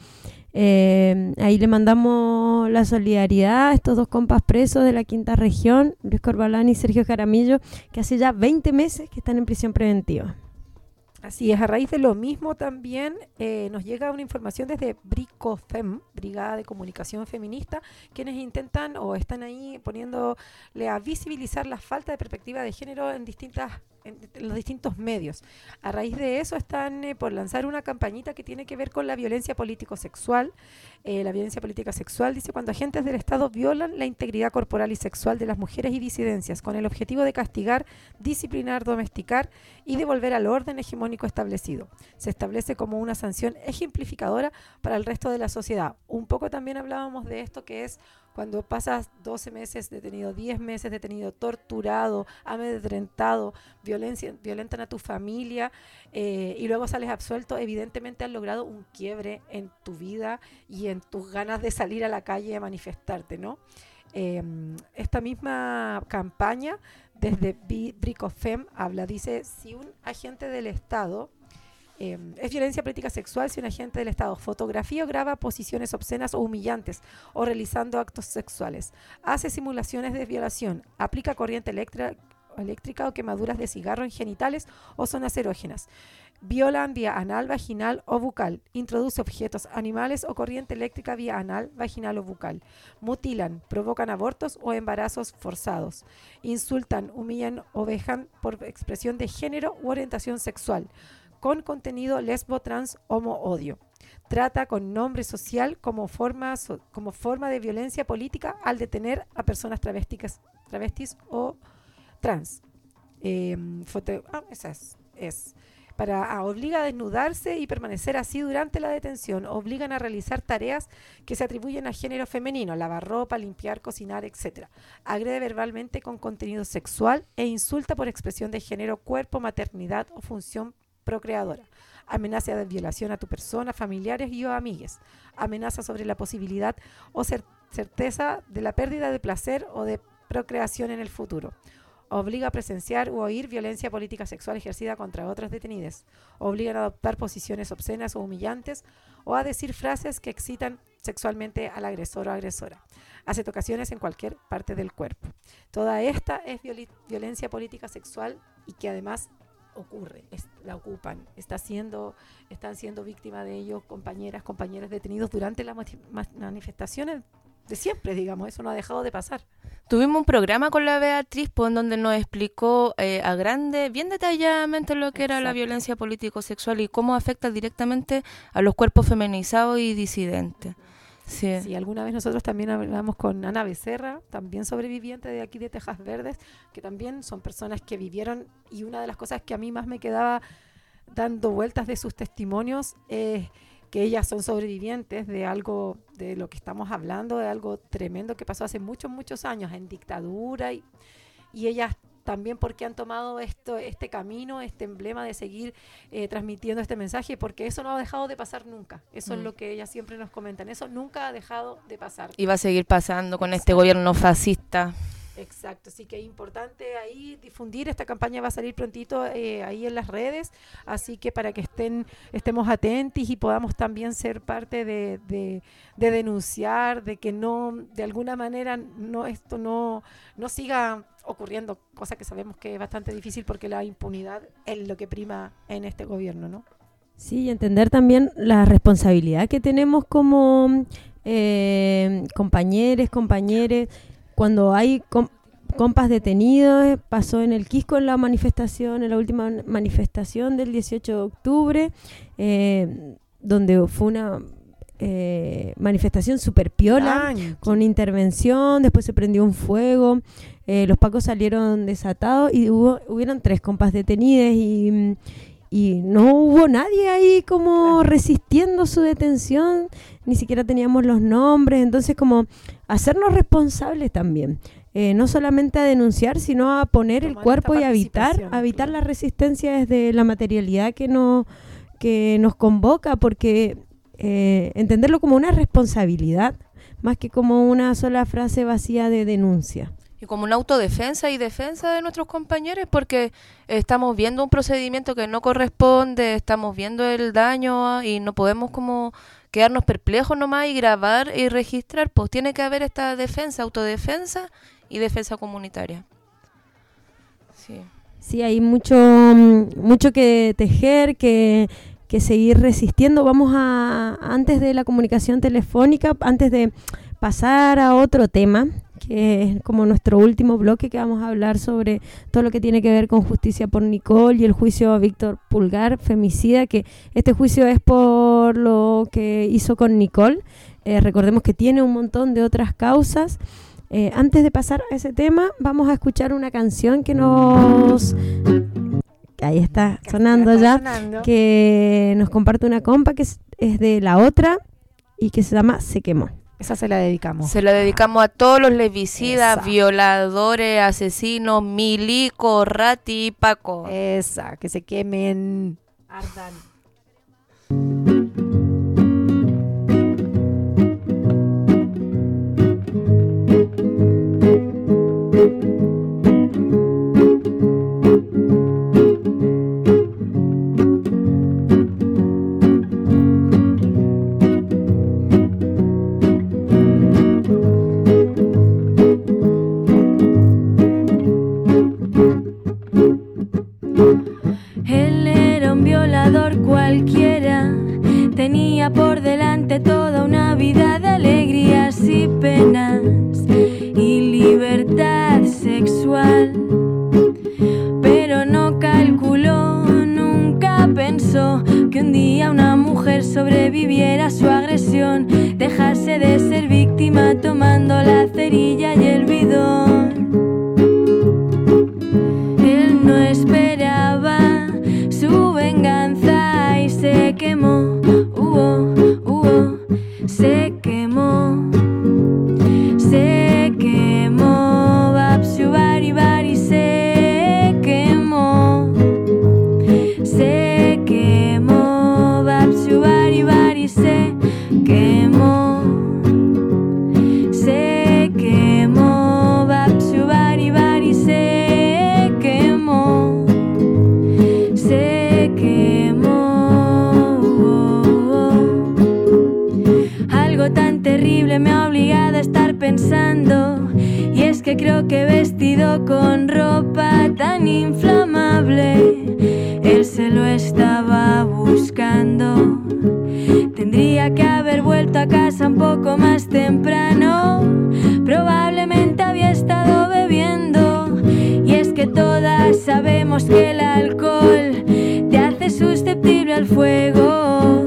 Eh, ahí le mandamos la solidaridad a estos dos compas presos de la quinta región, Luis Corbalán y Sergio Jaramillo, que hace ya veinte meses que están en prisión preventiva. Así es, a raíz de lo mismo también eh, nos llega una información desde BRICOFEM, Brigada de Comunicación Feminista, quienes intentan o están ahí poniéndole a visibilizar la falta de perspectiva de género en distintas en, en los distintos medios. A raíz de eso están eh, por lanzar una campañita que tiene que ver con la violencia político-sexual. Eh, la violencia política sexual dice cuando agentes del Estado violan la integridad corporal y sexual de las mujeres y disidencias con el objetivo de castigar, disciplinar, domesticar y devolver al orden hegemónico establecido. Se establece como una sanción ejemplificadora para el resto de la sociedad. Un poco también hablábamos de esto que es cuando pasas doce meses detenido, diez meses detenido, torturado, amedrentado, violencia, violentan a tu familia eh, y luego sales absuelto, evidentemente has logrado un quiebre en tu vida y en tus ganas de salir a la calle a manifestarte, ¿no? Eh, esta misma campaña desde BRICOFEM habla, dice, si un agente del Estado Eh, es violencia política sexual si un agente del Estado fotografía o graba posiciones obscenas o humillantes o realizando actos sexuales, hace simulaciones de violación, aplica corriente eléctrica, eléctrica o quemaduras de cigarro en genitales o zonas erógenas, violan vía anal, vaginal o bucal, introduce objetos animales o corriente eléctrica vía anal, vaginal o bucal, mutilan, provocan abortos o embarazos forzados, insultan, humillan o vejan por expresión de género u orientación sexual, con contenido lesbo, trans, homo, odio. Trata con nombre social como forma, so, como forma de violencia política al detener a personas travestis, travestis o trans. Eh, foto, ah, esa es, es. Para, ah, obliga a desnudarse y permanecer así durante la detención. Obligan a realizar tareas que se atribuyen a género femenino, lavar ropa, limpiar, cocinar, etcétera. Agrede verbalmente con contenido sexual e insulta por expresión de género, cuerpo, maternidad o función procreadora. Amenaza de violación a tu persona, familiares y o amigues. Amenaza sobre la posibilidad o cer- certeza de la pérdida de placer o de procreación en el futuro. Obliga a presenciar u oír violencia política sexual ejercida contra otros detenidos. Obligan a adoptar posiciones obscenas o humillantes o a decir frases que excitan sexualmente al agresor o agresora. Hace tocaciones en cualquier parte del cuerpo. Toda esta es viol- violencia política sexual y que además ocurre, es, la ocupan, está siendo, están siendo víctimas de ello compañeras, compañeros detenidos durante las manifestaciones de siempre, digamos, eso no ha dejado de pasar. Tuvimos un programa con la Beatriz pues, en donde nos explicó eh, a grande, bien detalladamente lo que era Exacto. la violencia político-sexual y cómo afecta directamente a los cuerpos feminizados y disidentes. Sí. sí, alguna vez nosotros también hablamos con Ana Becerra, también sobreviviente de aquí de Tejas Verdes, que también son personas que vivieron, y una de las cosas que a mí más me quedaba dando vueltas de sus testimonios es que ellas son sobrevivientes de algo, de lo que estamos hablando, de algo tremendo que pasó hace muchos, muchos años en dictadura, y, y ellas también porque han tomado esto, este camino, este emblema de seguir eh, transmitiendo este mensaje, porque eso no ha dejado de pasar nunca. Eso mm. es lo que ellas siempre nos comentan. Eso nunca ha dejado de pasar. Y va a seguir pasando con Exacto. este gobierno fascista. Exacto, así que es importante ahí difundir, esta campaña va a salir prontito eh, ahí en las redes, así que para que estén estemos atentos y podamos también ser parte de, de, de denunciar, de que no, de alguna manera no esto no, no siga ocurriendo, cosa que sabemos que es bastante difícil porque la impunidad es lo que prima en este gobierno, ¿no? Sí, y entender también la responsabilidad que tenemos como eh, compañeros, compañeres. Cuando hay com- compas detenidos, pasó en el Quisco en la manifestación, en la última manifestación del dieciocho de octubre, eh, donde fue una eh, manifestación super piola, Ay, con intervención, después se prendió un fuego, eh, los pacos salieron desatados y hubo hubieron tres compas detenidas y, y no hubo nadie ahí como resistiendo su detención, ni siquiera teníamos los nombres, entonces como hacernos responsables también, eh, no solamente a denunciar, sino a poner el cuerpo y a evitar, a evitar la resistencia desde la materialidad que, no, que nos convoca, porque eh, entenderlo como una responsabilidad, más que como una sola frase vacía de denuncia. Y como una autodefensa y defensa de nuestros compañeros, porque estamos viendo un procedimiento que no corresponde, estamos viendo el daño y no podemos como quedarnos perplejos nomás y grabar y registrar, pues tiene que haber esta defensa, autodefensa y defensa comunitaria. Sí, sí, hay mucho, mucho que tejer, que, que seguir resistiendo. Vamos a, antes de la comunicación telefónica, antes de pasar a otro tema, que es como nuestro último bloque, que vamos a hablar sobre todo lo que tiene que ver con justicia por Nicole y el juicio a Víctor Pulgar, femicida, que este juicio es por lo que hizo con Nicole. Eh, recordemos que tiene un montón de otras causas. Eh, antes de pasar a ese tema, vamos a escuchar una canción que nos... Ahí está sonando ya, sonando. Que nos comparte una compa que es, es de La Otra y que se llama Se Quemó. Esa se la dedicamos. Se la dedicamos a todos los lebicidas, Esa. violadores, asesinos, milicos, Rati y Paco. Esa, que se quemen. Ardan. Él era un violador cualquiera, tenía por delante toda una vida de alegrías y penas y libertad sexual, pero no calculó, nunca pensó que un día una mujer sobreviviera a su agresión, dejarse de ser víctima tomando la cerilla y el bidón. Él no esperaba su venganza y se quemó, uh, uh, uh, se quemó, se quemó, Babsu Bari Bari se quemó, se quemó, Babsu Bari Bari se quemó, se quemó, Babsu Bari Bari se quemó, se quemó. Algo tan terrible me ha obligado a estar pensando, y es que creo que vestido con ropa tan inflamable, él se lo estaba buscando. Tendría que haber vuelto a casa un poco más temprano, probablemente había estado bebiendo, y es que todas sabemos que el alcohol te hace susceptible al fuego.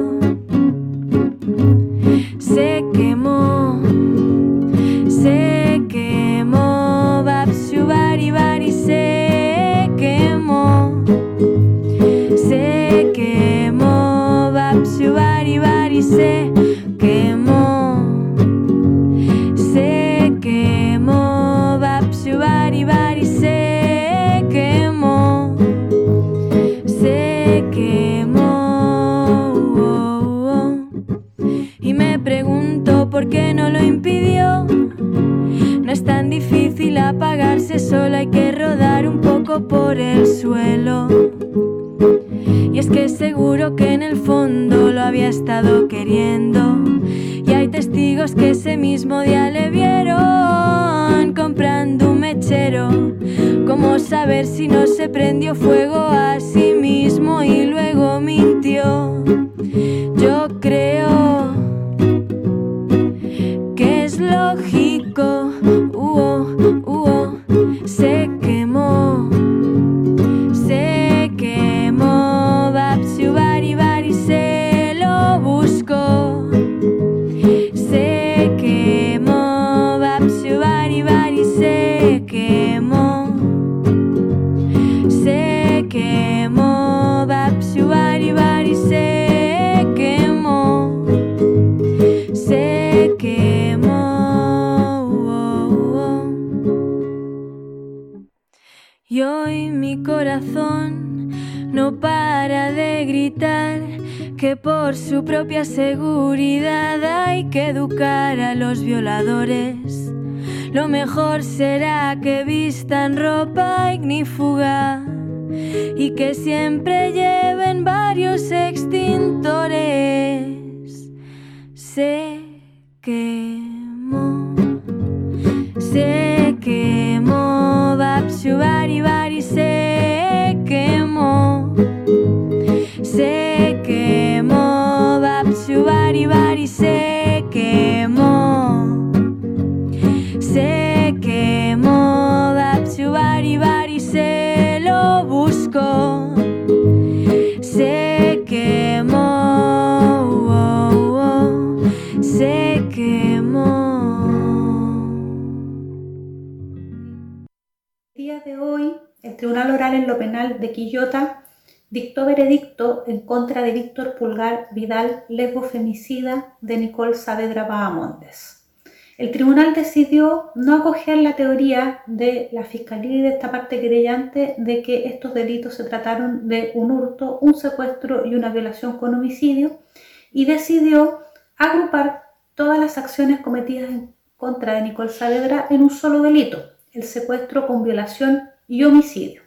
Se quemó, se quemó, Babsu Bari Bari se quemó, se quemó, Babsu Bari Bari se quemó, se quemó, Babsu Bari Bari se quemó, se quemó. Y me pregunto por qué no lo impidió. No es tan difícil apagarse, solo hay que rodar un poco por el suelo. Y es que seguro que en el fondo lo había estado queriendo, y hay testigos que ese mismo día le vieron comprando un mechero. ¿Cómo saber si no se prendió fuego a sí mismo y luego mintió? Yo creo que es lógico, uh, uh, uh, se quemó, se quemó, Babsu Bari Bari se lo buscó, se quemó, Babsu Bari Bari se quemó, se quemó, Babsu para de gritar que por su propia seguridad hay que educar a los violadores. Lo mejor será que vistan ropa ignífuga y que siempre lleven varios extintores. Se quemó, se quemó, Babshu Bari Bari se quemó, se quemó, Babshu Bari Bari se quemó, se quemó, Babshu Bari Bari se lo buscó, se quemó, oh, oh, se quemó. El día de hoy, el Tribunal Oral en lo Penal de Quillota dictó veredicto en contra de Víctor Pulgar Vidal, lesbofemicida de Nicole Saavedra Bahamondes. El tribunal decidió no acoger la teoría de la Fiscalía y de esta parte querellante de que estos delitos se trataron de un hurto, un secuestro y una violación con homicidio, y decidió agrupar todas las acciones cometidas en contra de Nicole Saavedra en un solo delito, el secuestro con violación y homicidio.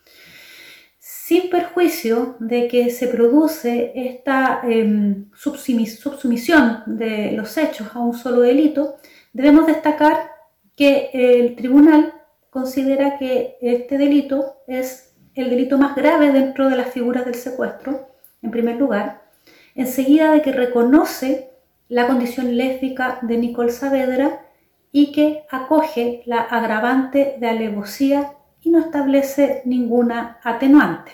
Sin perjuicio de que se produce esta eh, subsumisión de los hechos a un solo delito, debemos destacar que el tribunal considera que este delito es el delito más grave dentro de las figuras del secuestro, en primer lugar, enseguida de que reconoce la condición lésbica de Nicole Saavedra y que acoge la agravante de alevosía y no establece ninguna atenuante.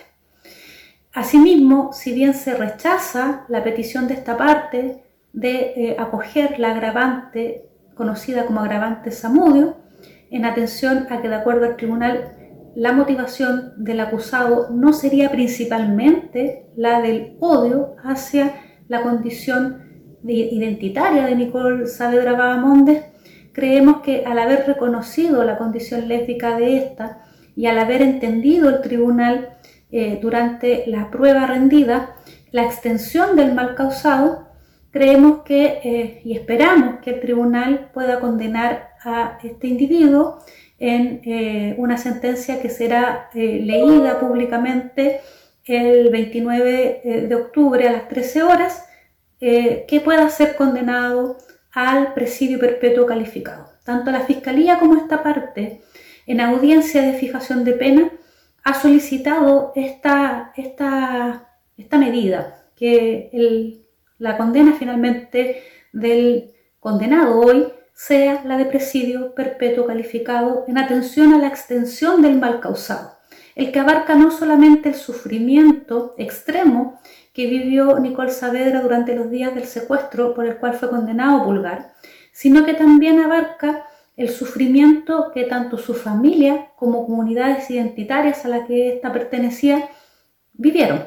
Asimismo, si bien se rechaza la petición de esta parte de eh, acoger la agravante conocida como agravante Zamudio, en atención a que, de acuerdo al tribunal, la motivación del acusado no sería principalmente la del odio hacia la condición de, identitaria de Nicole Saavedra Bahamondes, creemos que al haber reconocido la condición lésbica de esta y al haber entendido el tribunal eh, durante la prueba rendida la extensión del mal causado, creemos que eh, y esperamos que el tribunal pueda condenar a este individuo en eh, una sentencia que será eh, leída públicamente el veintinueve de octubre a las trece horas, eh, que pueda ser condenado al presidio perpetuo calificado. Tanto la Fiscalía como esta parte, en audiencia de fijación de pena, ha solicitado esta, esta, esta medida, que el la condena finalmente del condenado hoy sea la de presidio perpetuo calificado en atención a la extensión del mal causado, el que abarca no solamente el sufrimiento extremo que vivió Nicole Saavedra durante los días del secuestro por el cual fue condenado Pulgar, sino que también abarca el sufrimiento que tanto su familia como comunidades identitarias a las que ésta pertenecía vivieron.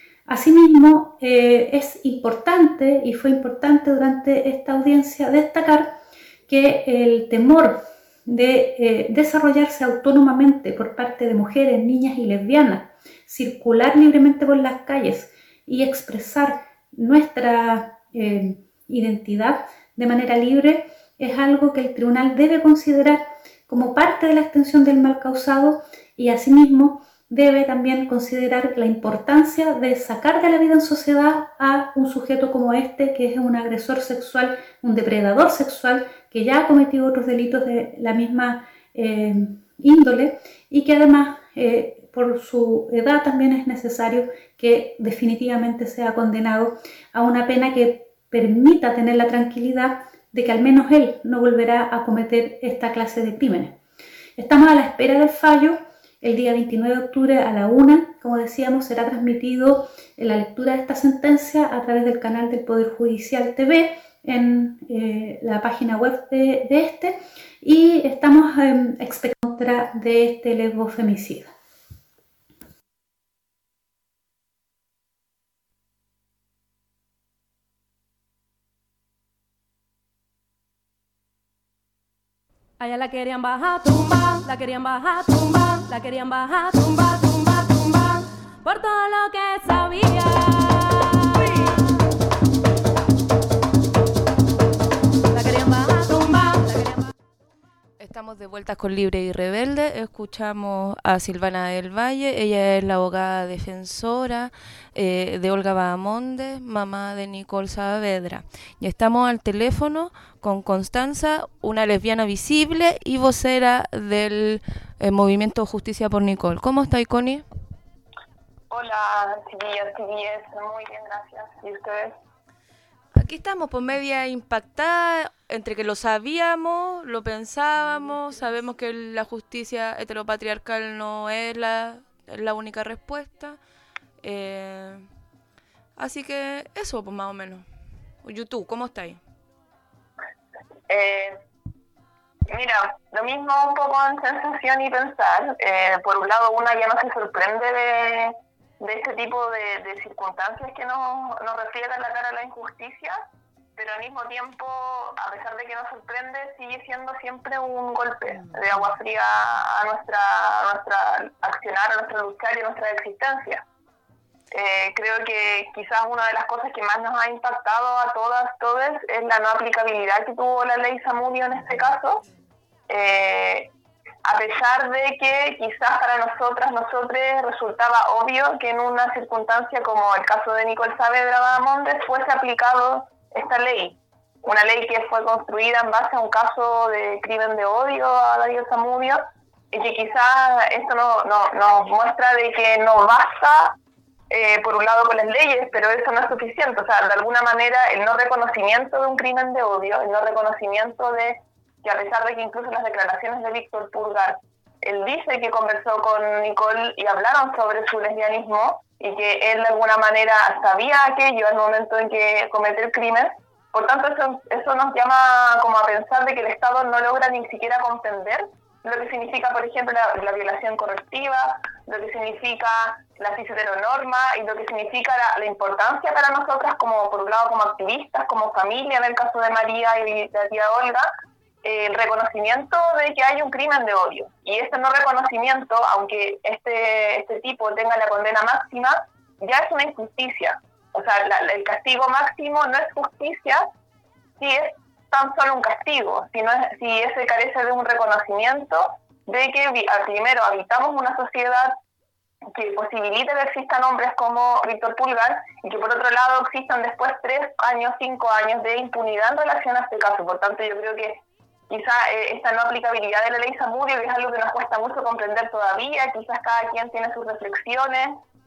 Asimismo, eh, es importante, y fue importante durante esta audiencia, destacar que el temor de eh, desarrollarse autónomamente por parte de mujeres, niñas y lesbianas, circular libremente por las calles y expresar nuestra eh, identidad de manera libre, es algo que el tribunal debe considerar como parte de la extensión del mal causado, y asimismo debe también considerar la importancia de sacar de la vida en sociedad a un sujeto como este, que es un agresor sexual, un depredador sexual, que ya ha cometido otros delitos de la misma eh, índole, y que además eh, por su edad también es necesario que definitivamente sea condenado a una pena que permita tener la tranquilidad de que al menos él no volverá a cometer esta clase de crímenes. Estamos a la espera del fallo. El día veintinueve de octubre a la una, como decíamos, será transmitido la lectura de esta sentencia a través del canal del Poder Judicial T V en eh, la página web de, de este, y estamos eh, expectando de este lesbofemicida. Allá la querían bajar, tumba, la querían bajar, tumba, la querían bajar, tumba, tumba, tumba. por todo lo que sabía. La querían tumba, la querían. Estamos de vueltas con Libre y Rebelde. Escuchamos a Silvana del Valle. Ella es la abogada defensora eh, de Olga Bahamondes, mamá de Nicole Saavedra. Y estamos al teléfono con Constanza, una lesbiana visible y vocera del eh, movimiento Justicia por Nicole. ¿Cómo está, Connie? Hola, chiquillas, chiquillas. Muy bien, gracias. ¿Y ustedes? Aquí estamos, por media impactada, entre que lo sabíamos, lo pensábamos, sabemos que la justicia heteropatriarcal no es la, la única respuesta. Eh, así que eso, pues más o menos. YouTube, ¿cómo estáis? Eh, mira, lo mismo un poco en sensación y pensar. Eh, por un lado, una ya no se sorprende de... de este tipo de, de circunstancias que nos, nos refriegan la cara a la injusticia, pero al mismo tiempo, a pesar de que nos sorprende, sigue siendo siempre un golpe de agua fría a nuestra, a nuestra accionar, a nuestra luchar y a nuestra existencia. Eh, creo que quizás una de las cosas que más nos ha impactado a todas, todos, es la no aplicabilidad que tuvo la ley Zamudio en este caso, eh, a pesar de que quizás para nosotras, nosotros resultaba obvio que en una circunstancia como el caso de Nicole Saavedra Bahamondes fuese aplicado esta ley. Una ley que fue construida en base a un caso de crimen de odio a Darío Zamudio, y que quizás esto no, no, nos muestra de que no basta, eh, por un lado, con las leyes, pero eso no es suficiente. O sea, de alguna manera, el no reconocimiento de un crimen de odio, el no reconocimiento de que a pesar de que incluso en las declaraciones de Víctor Pulgar, él dice que conversó con Nicole y hablaron sobre su lesbianismo y que él de alguna manera sabía aquello al momento en que cometió el crimen. Por tanto, eso, eso nos llama como a pensar de que el Estado no logra ni siquiera comprender lo que significa, por ejemplo, la, la violación correctiva, lo que significa la cis-heteronorma y lo que significa la, la importancia para nosotras, como por un lado como activistas, como familia, en el caso de María y de la tía Olga, el reconocimiento de que hay un crimen de odio. Y ese no reconocimiento, aunque este este tipo tenga la condena máxima, ya es una injusticia. O sea, la, el castigo máximo no es justicia si es tan solo un castigo, si, no es, si ese carece de un reconocimiento de que primero habitamos una sociedad que posibilite que existan hombres como Víctor Pulgar y que por otro lado existan después tres años, cinco años de impunidad en relación a este caso. Por tanto, yo creo que quizá eh, esta no aplicabilidad de la ley Zamudio, que es algo que nos cuesta mucho comprender todavía, quizás cada quien tiene sus reflexiones,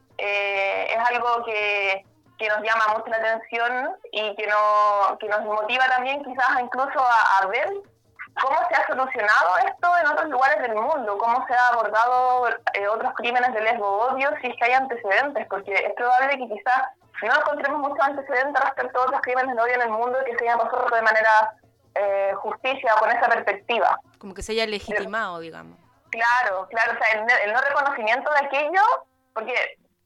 eh, es algo que, que nos llama mucho la atención y que, no, que nos motiva también quizás incluso a, a ver cómo se ha solucionado esto en otros lugares del mundo, cómo se ha abordado eh, otros crímenes de lesbo-odio, si es que hay antecedentes, porque es probable que quizás no encontremos muchos antecedentes respecto a otros crímenes de odio en el mundo que se hayan pasado de manera Eh, justicia con esa perspectiva. Como que se haya legitimado, digamos. Claro, claro, o sea, el, el no reconocimiento de aquello, porque,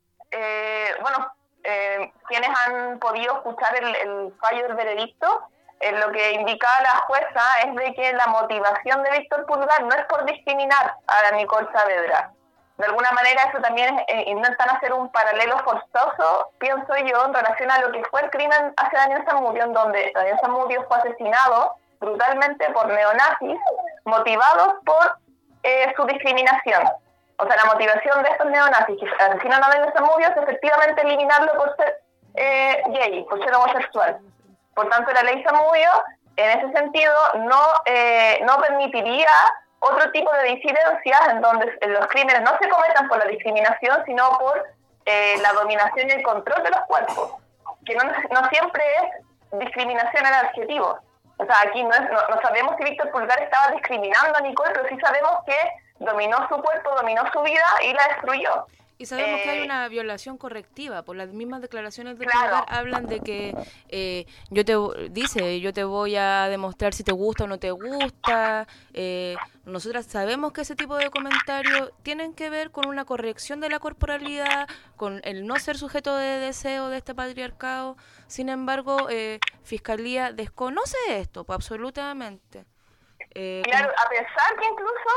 eh, bueno, eh, quienes han podido escuchar el, el fallo del veredicto, eh, lo que indica la jueza es de que la motivación de Víctor Pulgar no es por discriminar a la Nicole Saavedra. De alguna manera eso también eh, intentan hacer un paralelo forzoso, pienso yo, en relación a lo que fue el crimen hacia Daniel Zamudio, en donde Daniel Zamudio fue asesinado brutalmente por neonazis, motivados por eh, su discriminación. O sea, la motivación de estos neonazis que asesinan a Daniel Zamudio es efectivamente eliminarlo por ser eh, gay, por ser homosexual. Por tanto, la ley Zamudio, en ese sentido, no, eh, no permitiría otro tipo de disidencias en donde los crímenes no se cometan por la discriminación, sino por eh, la dominación y el control de los cuerpos, que no, no siempre es discriminación en adjetivos. O sea, aquí no, es, no, no sabemos si Víctor Pulgar estaba discriminando a Nicole, pero sí sabemos que dominó su cuerpo, dominó su vida y la destruyó. Y sabemos eh, que hay una violación correctiva, por las mismas declaraciones de claro. Pulgar hablan de que eh, yo te dice, yo te voy a demostrar si te gusta o no te gusta. Eh, nosotras sabemos que ese tipo de comentarios tienen que ver con una corrección de la corporalidad, con el no ser sujeto de deseo de este patriarcado. Sin embargo, eh, Fiscalía desconoce esto, pues, absolutamente. Eh, Claro, a pesar que incluso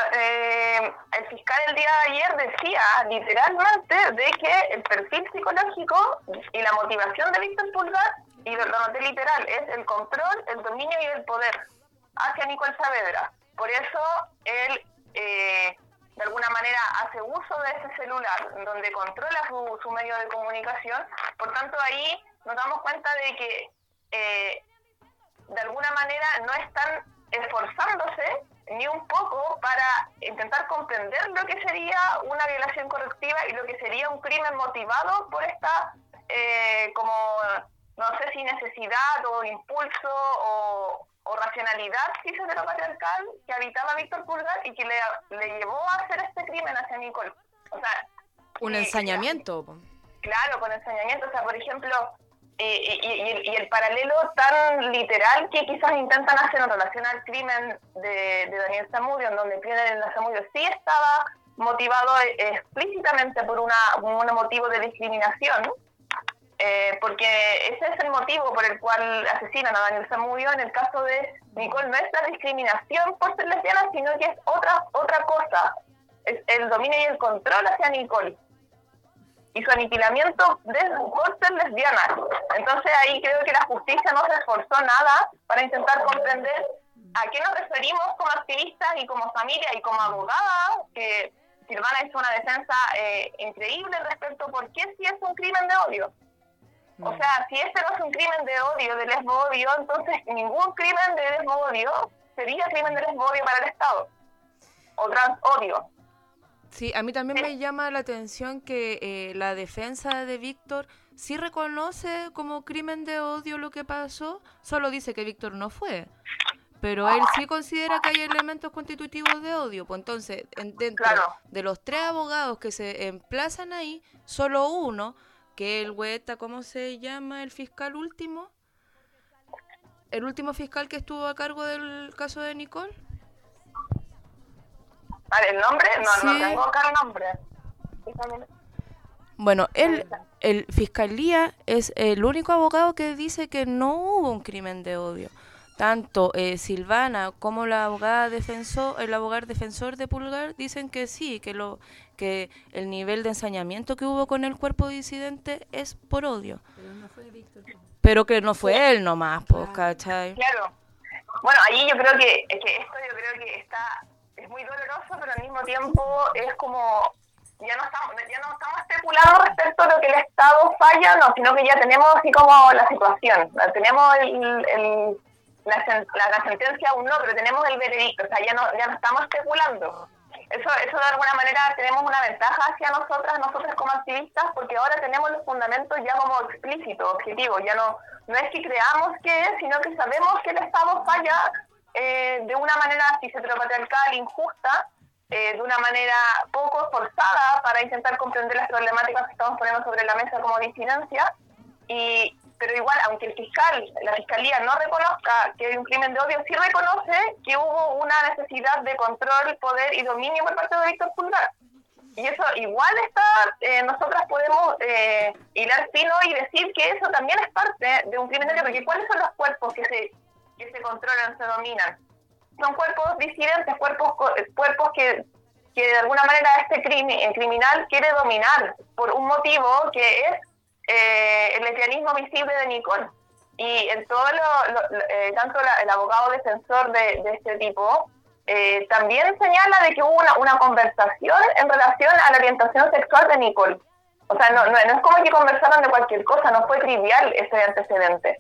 eh, el fiscal el día de ayer decía literalmente de que el perfil psicológico y la motivación de Víctor Pulgar, y lo, lo noté literal, es el control, el dominio y el poder hacia Nicole Saavedra. Por eso él eh, de alguna manera hace uso de ese celular donde controla su, su medio de comunicación. Por tanto, ahí nos damos cuenta de que eh, de alguna manera no están esforzándose ni un poco para intentar comprender lo que sería una violación correctiva y lo que sería un crimen motivado por esta eh, como no sé si necesidad o impulso o, o racionalidad cis-heteropatriarcal que habitaba Víctor Pulgar y que le, le llevó a hacer este crimen hacia Nicole. O sea, un eh, ensañamiento. Claro, con ensañamiento. O sea, por ejemplo, eh, y, y, el, y el paralelo tan literal que quizás intentan hacer en relación al crimen de, de Daniel Zamudio, en donde Daniel Zamudio sí estaba motivado eh, explícitamente por una, un motivo de discriminación, Eh, porque ese es el motivo por el cual asesinan a Daniel Zamudio. En el caso de Nicole no es la discriminación por ser lesbiana, sino que es otra otra cosa, es el dominio y el control hacia Nicole y su aniquilamiento de, por ser lesbiana. Entonces ahí creo que la justicia no se esforzó nada para intentar comprender a qué nos referimos como activistas y como familia y como abogada, que Silvana hizo una defensa eh, increíble respecto a por qué sí es un crimen de odio. O sea, si este no es un crimen de odio, de lesbo-odio, entonces ningún crimen de lesbo-odio sería crimen de lesbo-odio para el Estado. O trans-odio. Sí, a mí también sí me llama la atención que eh, la defensa de Víctor sí reconoce como crimen de odio lo que pasó, solo dice que Víctor no fue. Pero él sí considera que hay elementos constitutivos de odio. Pues entonces, en, dentro claro. de los tres abogados que se emplazan ahí, solo uno, que el Hueta, ¿cómo se llama el fiscal último? ¿El último fiscal que estuvo a cargo del caso de Nicole? ¿Vale, el nombre? No, sí. no tengo acá el nombre. Bueno, el, el Fiscalía es el único abogado que dice que no hubo un crimen de odio. Tanto eh, Silvana como la abogada defensor, el abogado defensor de Pulgar dicen que sí, que lo que el nivel de ensañamiento que hubo con el cuerpo disidente es por odio. Pero no fue Víctor. Pero que no fue sí. él nomás, pues, ¿cachai? Claro. Bueno, ahí yo creo que, es que esto yo creo que está es muy doloroso, pero al mismo tiempo es como ya no estamos ya no estamos especulando respecto a lo que el Estado falla, no, sino que ya tenemos así como la situación, tenemos el, el La, la, la sentencia aún no, pero tenemos el veredicto, o sea, ya no ya no estamos especulando. Eso eso de alguna manera tenemos una ventaja hacia nosotras, nosotros como activistas, porque ahora tenemos los fundamentos ya como explícitos, objetivos, ya no no es que creamos que es, sino que sabemos que el Estado falla eh, de una manera cis-heteropatriarcal, injusta, eh, de una manera poco esforzada para intentar comprender las problemáticas que estamos poniendo sobre la mesa como disidencia, y pero igual, aunque el fiscal, la fiscalía no reconozca que hay un crimen de odio, sí reconoce que hubo una necesidad de control, poder y dominio por parte de Víctor Pulgar. Y eso igual está, eh, nosotras podemos eh, hilar fino y decir que eso también es parte de un crimen de odio, porque ¿cuáles son los cuerpos que se que se controlan, se dominan? Son cuerpos disidentes, cuerpos cuerpos que, que de alguna manera este crimen, el criminal quiere dominar por un motivo que es Eh, el lesbianismo visible de Nicole. Y en todo lo, lo, eh, tanto la, el abogado defensor de, de este tipo eh, también señala de que hubo una, una conversación en relación a la orientación sexual de Nicole. O sea, no, no, no es como que conversaran de cualquier cosa, no fue trivial ese antecedente.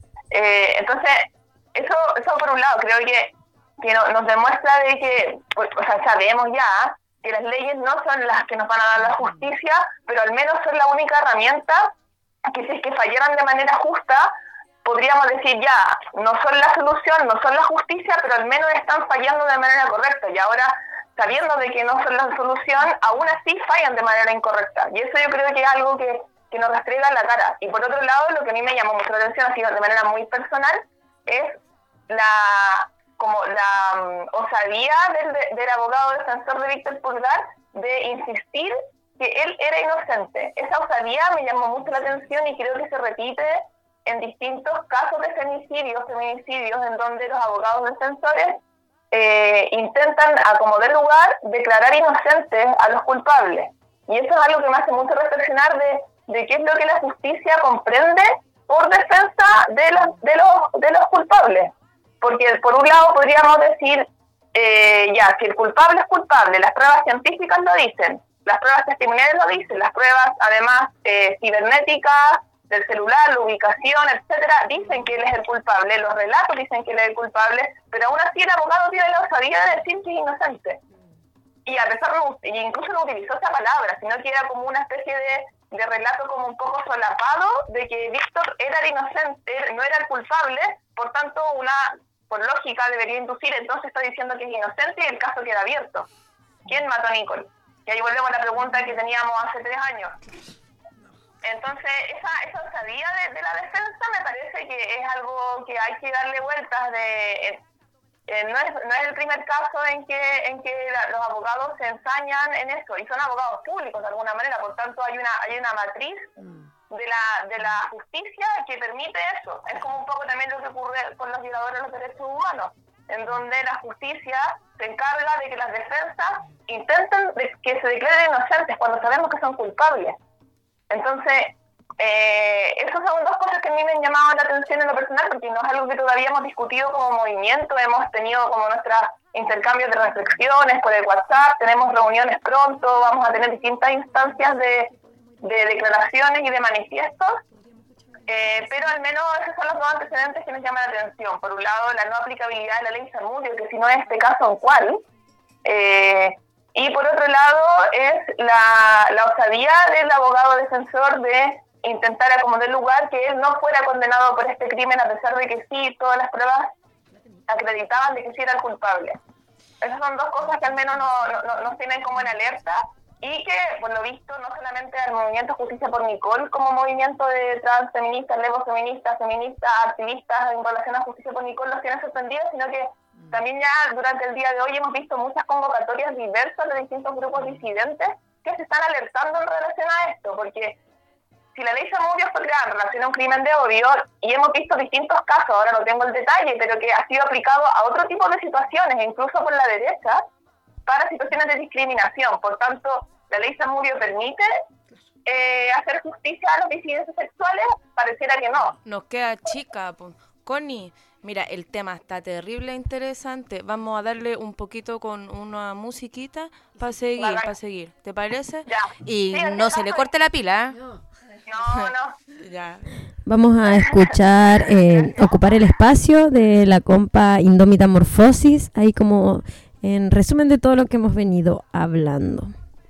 Eh, entonces, eso eso por un lado, creo que, que no, nos demuestra de que, pues, o sea, sabemos ya que las leyes no son las que nos van a dar la justicia, pero al menos son la única herramienta que si es que fallaran de manera justa, podríamos decir ya, no son la solución, no son la justicia, pero al menos están fallando de manera correcta. Y ahora, sabiendo de que no son la solución, aún así fallan de manera incorrecta. Y eso yo creo que es algo que, que nos restrega en la cara. Y por otro lado, lo que a mí me llamó mucho la atención, así de manera muy personal, es la como la um, osadía del, del abogado defensor de Víctor Pulgar de insistir que él era inocente. Esa osadía me llamó mucho la atención y creo que se repite en distintos casos de femicidios, feminicidios, en donde los abogados defensores eh, intentan, a como dé lugar, declarar inocentes a los culpables. Y eso es algo que me hace mucho reflexionar de, de qué es lo que la justicia comprende por defensa de los, de los, de los culpables. Porque por un lado podríamos decir, eh, ya, si el culpable es culpable, las pruebas científicas lo dicen, las pruebas testimoniales lo dicen, las pruebas además eh, cibernéticas, del celular, la ubicación, etcétera, dicen que él es el culpable, los relatos dicen que él es el culpable, pero aún así el abogado tiene la osadía de decir que es inocente. Y a pesar de, y incluso no utilizó esa palabra, sino que era como una especie de, de relato como un poco solapado de que Víctor era el inocente, no era el culpable, por tanto, una por lógica debería inducir, entonces está diciendo que es inocente y el caso queda abierto. ¿Quién mató a Nicole? Y ahí volvemos a la pregunta que teníamos hace tres años. Entonces, esa, esa osadía de, de la defensa me parece que es algo que hay que darle vueltas. De eh, eh, no, es, no es el primer caso en que en que la, los abogados se ensañan en eso, y son abogados públicos de alguna manera, por tanto hay una hay una matriz de la de la justicia que permite eso. Es como un poco también lo que ocurre con los violadores de los derechos humanos, en donde la justicia se encarga de que las defensas intenten de que se declaren inocentes cuando sabemos que son culpables. Entonces, eh, esas son dos cosas que a mí me han llamado la atención en lo personal, porque no es algo que todavía hemos discutido como movimiento, hemos tenido como nuestros intercambios de reflexiones por el WhatsApp, tenemos reuniones pronto, vamos a tener distintas instancias de, de declaraciones y de manifiestos, eh, pero al menos esos son los dos antecedentes que nos llaman la atención. Por un lado, la no aplicabilidad de la ley Zamudio, que si no es este caso, ¿en cuál? Eh, Y por otro lado es la, la osadía del abogado defensor de intentar acomodar lugar que él no fuera condenado por este crimen, a pesar de que sí, todas las pruebas acreditaban de que sí era el culpable. Esas son dos cosas que al menos nos no, no, no tienen como en alerta, y que, por lo visto, no solamente al movimiento Justicia por Nicole como movimiento de trans feministas, lesbos feministas, feministas, activistas en relación a Justicia por Nicole los tienen sorprendidos, sino que también ya durante el día de hoy hemos visto muchas convocatorias diversas de distintos grupos disidentes que se están alertando en relación a esto, porque si la ley Zamudio fue creada en relación a un crimen de odio, y hemos visto distintos casos, ahora no tengo el detalle, pero que ha sido aplicado a otro tipo de situaciones, incluso por la derecha, para situaciones de discriminación. Por tanto, la ley Zamudio permite eh, hacer justicia a los disidencias sexuales, pareciera que no. Nos queda chica, pues. Connie, mira, el tema está terrible e interesante. Vamos a darle un poquito con una musiquita para seguir, Vale. para seguir. ¿Te parece? Ya. Y Sí, no sí, se no, le no. corte la pila, ¿eh? No, no. Ya. Vamos a escuchar eh, Ocupar el Espacio de la compa Indómita Morfosis, ahí como en resumen de todo lo que hemos venido hablando.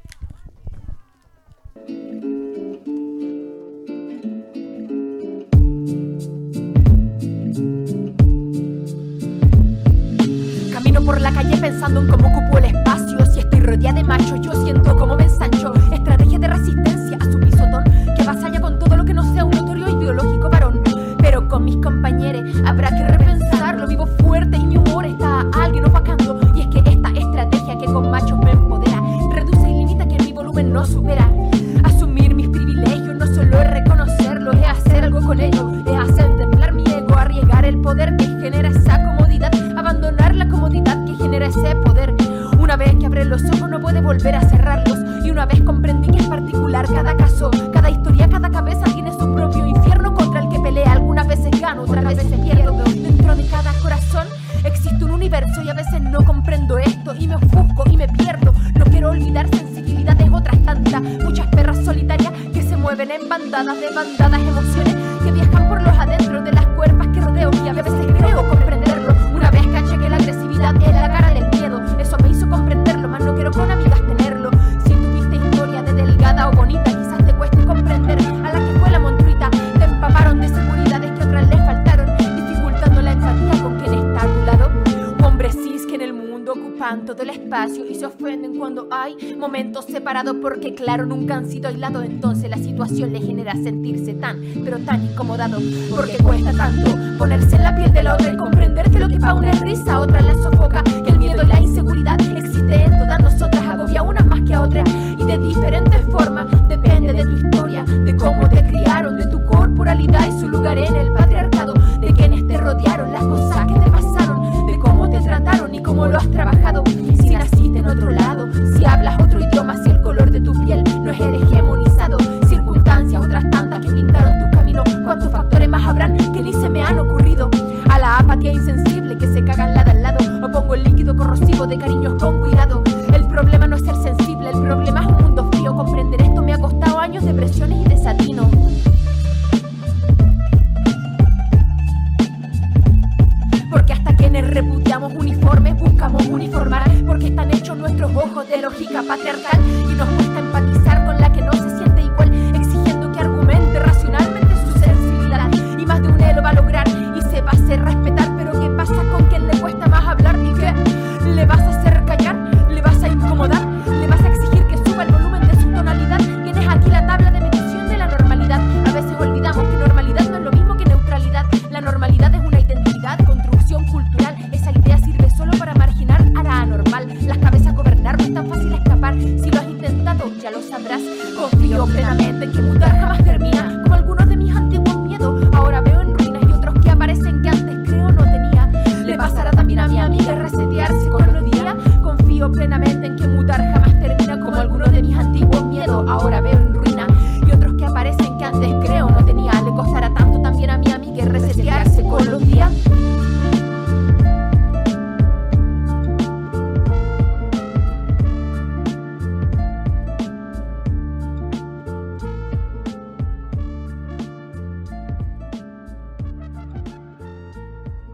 Camino por la calle pensando en cómo ocupo el espacio. Si estoy rodeada de machos, yo siento como me ensancho. Estrategia de resistencia a su pisotón, que vasalla con todo lo que no sea un notorio ideológico varón. Pero con mis compañeros habrá que repensarlo. Vivo fuerte y mi humor está a alguien opacando. Y es que esta estrategia que con machos me empodera reduce y limita que mi volumen no supera. Asumir mis privilegios no solo es reconocerlo, es hacer algo con ello, es hacer temblar mi ego, arriesgar el poder que genera esa comodidad, abandonar la comodidad que genera ese poder. Una vez que abre los ojos no puede volver a cerrarlos, y una vez comprendí que es particular cada caso, cada historia, cada cabeza tiene su propio infierno contra el que pelea. Algunas veces gano, otras veces pierdo. Dentro de cada corazón existe un universo, y a veces no comprendo esto y me ofusco y me pierdo. No quiero olvidar sensibilidades, otras tantas, muchas perras solitarias que se mueven en bandadas de bandadas, emociones que viajan por los adentros de las cuerpas que rodeo, y a veces creo comprenderlo. Una vez caché que la agresividad es la cara del miedo, eso me hizo comprenderlo, más no quiero con amigas tenerlo. Si tuviste historia de delgada o bonita, quizás te cueste comprender a la que fue la monstruita. Te empaparon de seguridades que otras les faltaron, dificultando la empatía con quien está a tu lado. Hombres cis que en el mundo ocupan todo el espacio y se ofenden cuando hay momentos separados, porque claro, nunca han sido aislados. Entonces la situación les genera sentirse tan, pero tan incomodado, porque cuesta tanto ponerse en la piel de la otra y comprender que lo que para una es risa, a otra la sofoca, que el miedo y la inseguridad existe en todas nosotras, agobia unas más que a otras y de diferentes formas. Depende de tu historia, de cómo te criaron, de tu corporalidad y su lugar en el patriarcado, de quienes te rodearon, las cosas que te pasaron, de cómo te trataron y cómo lo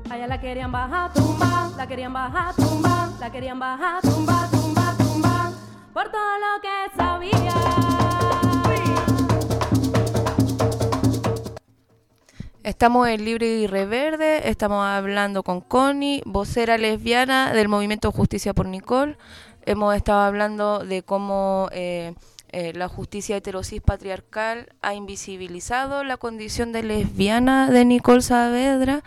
Allá la querían bajar, tumba, la querían bajar, tumba, la querían bajar, tumba, tumba, tumba, por todo lo que sabía. Estamos en Libre y Reverde, estamos hablando con Connie, vocera lesbiana del movimiento Justicia por Nicole. Hemos estado hablando de cómo eh, eh, la justicia heterosis patriarcal ha invisibilizado la condición de lesbiana de Nicole Saavedra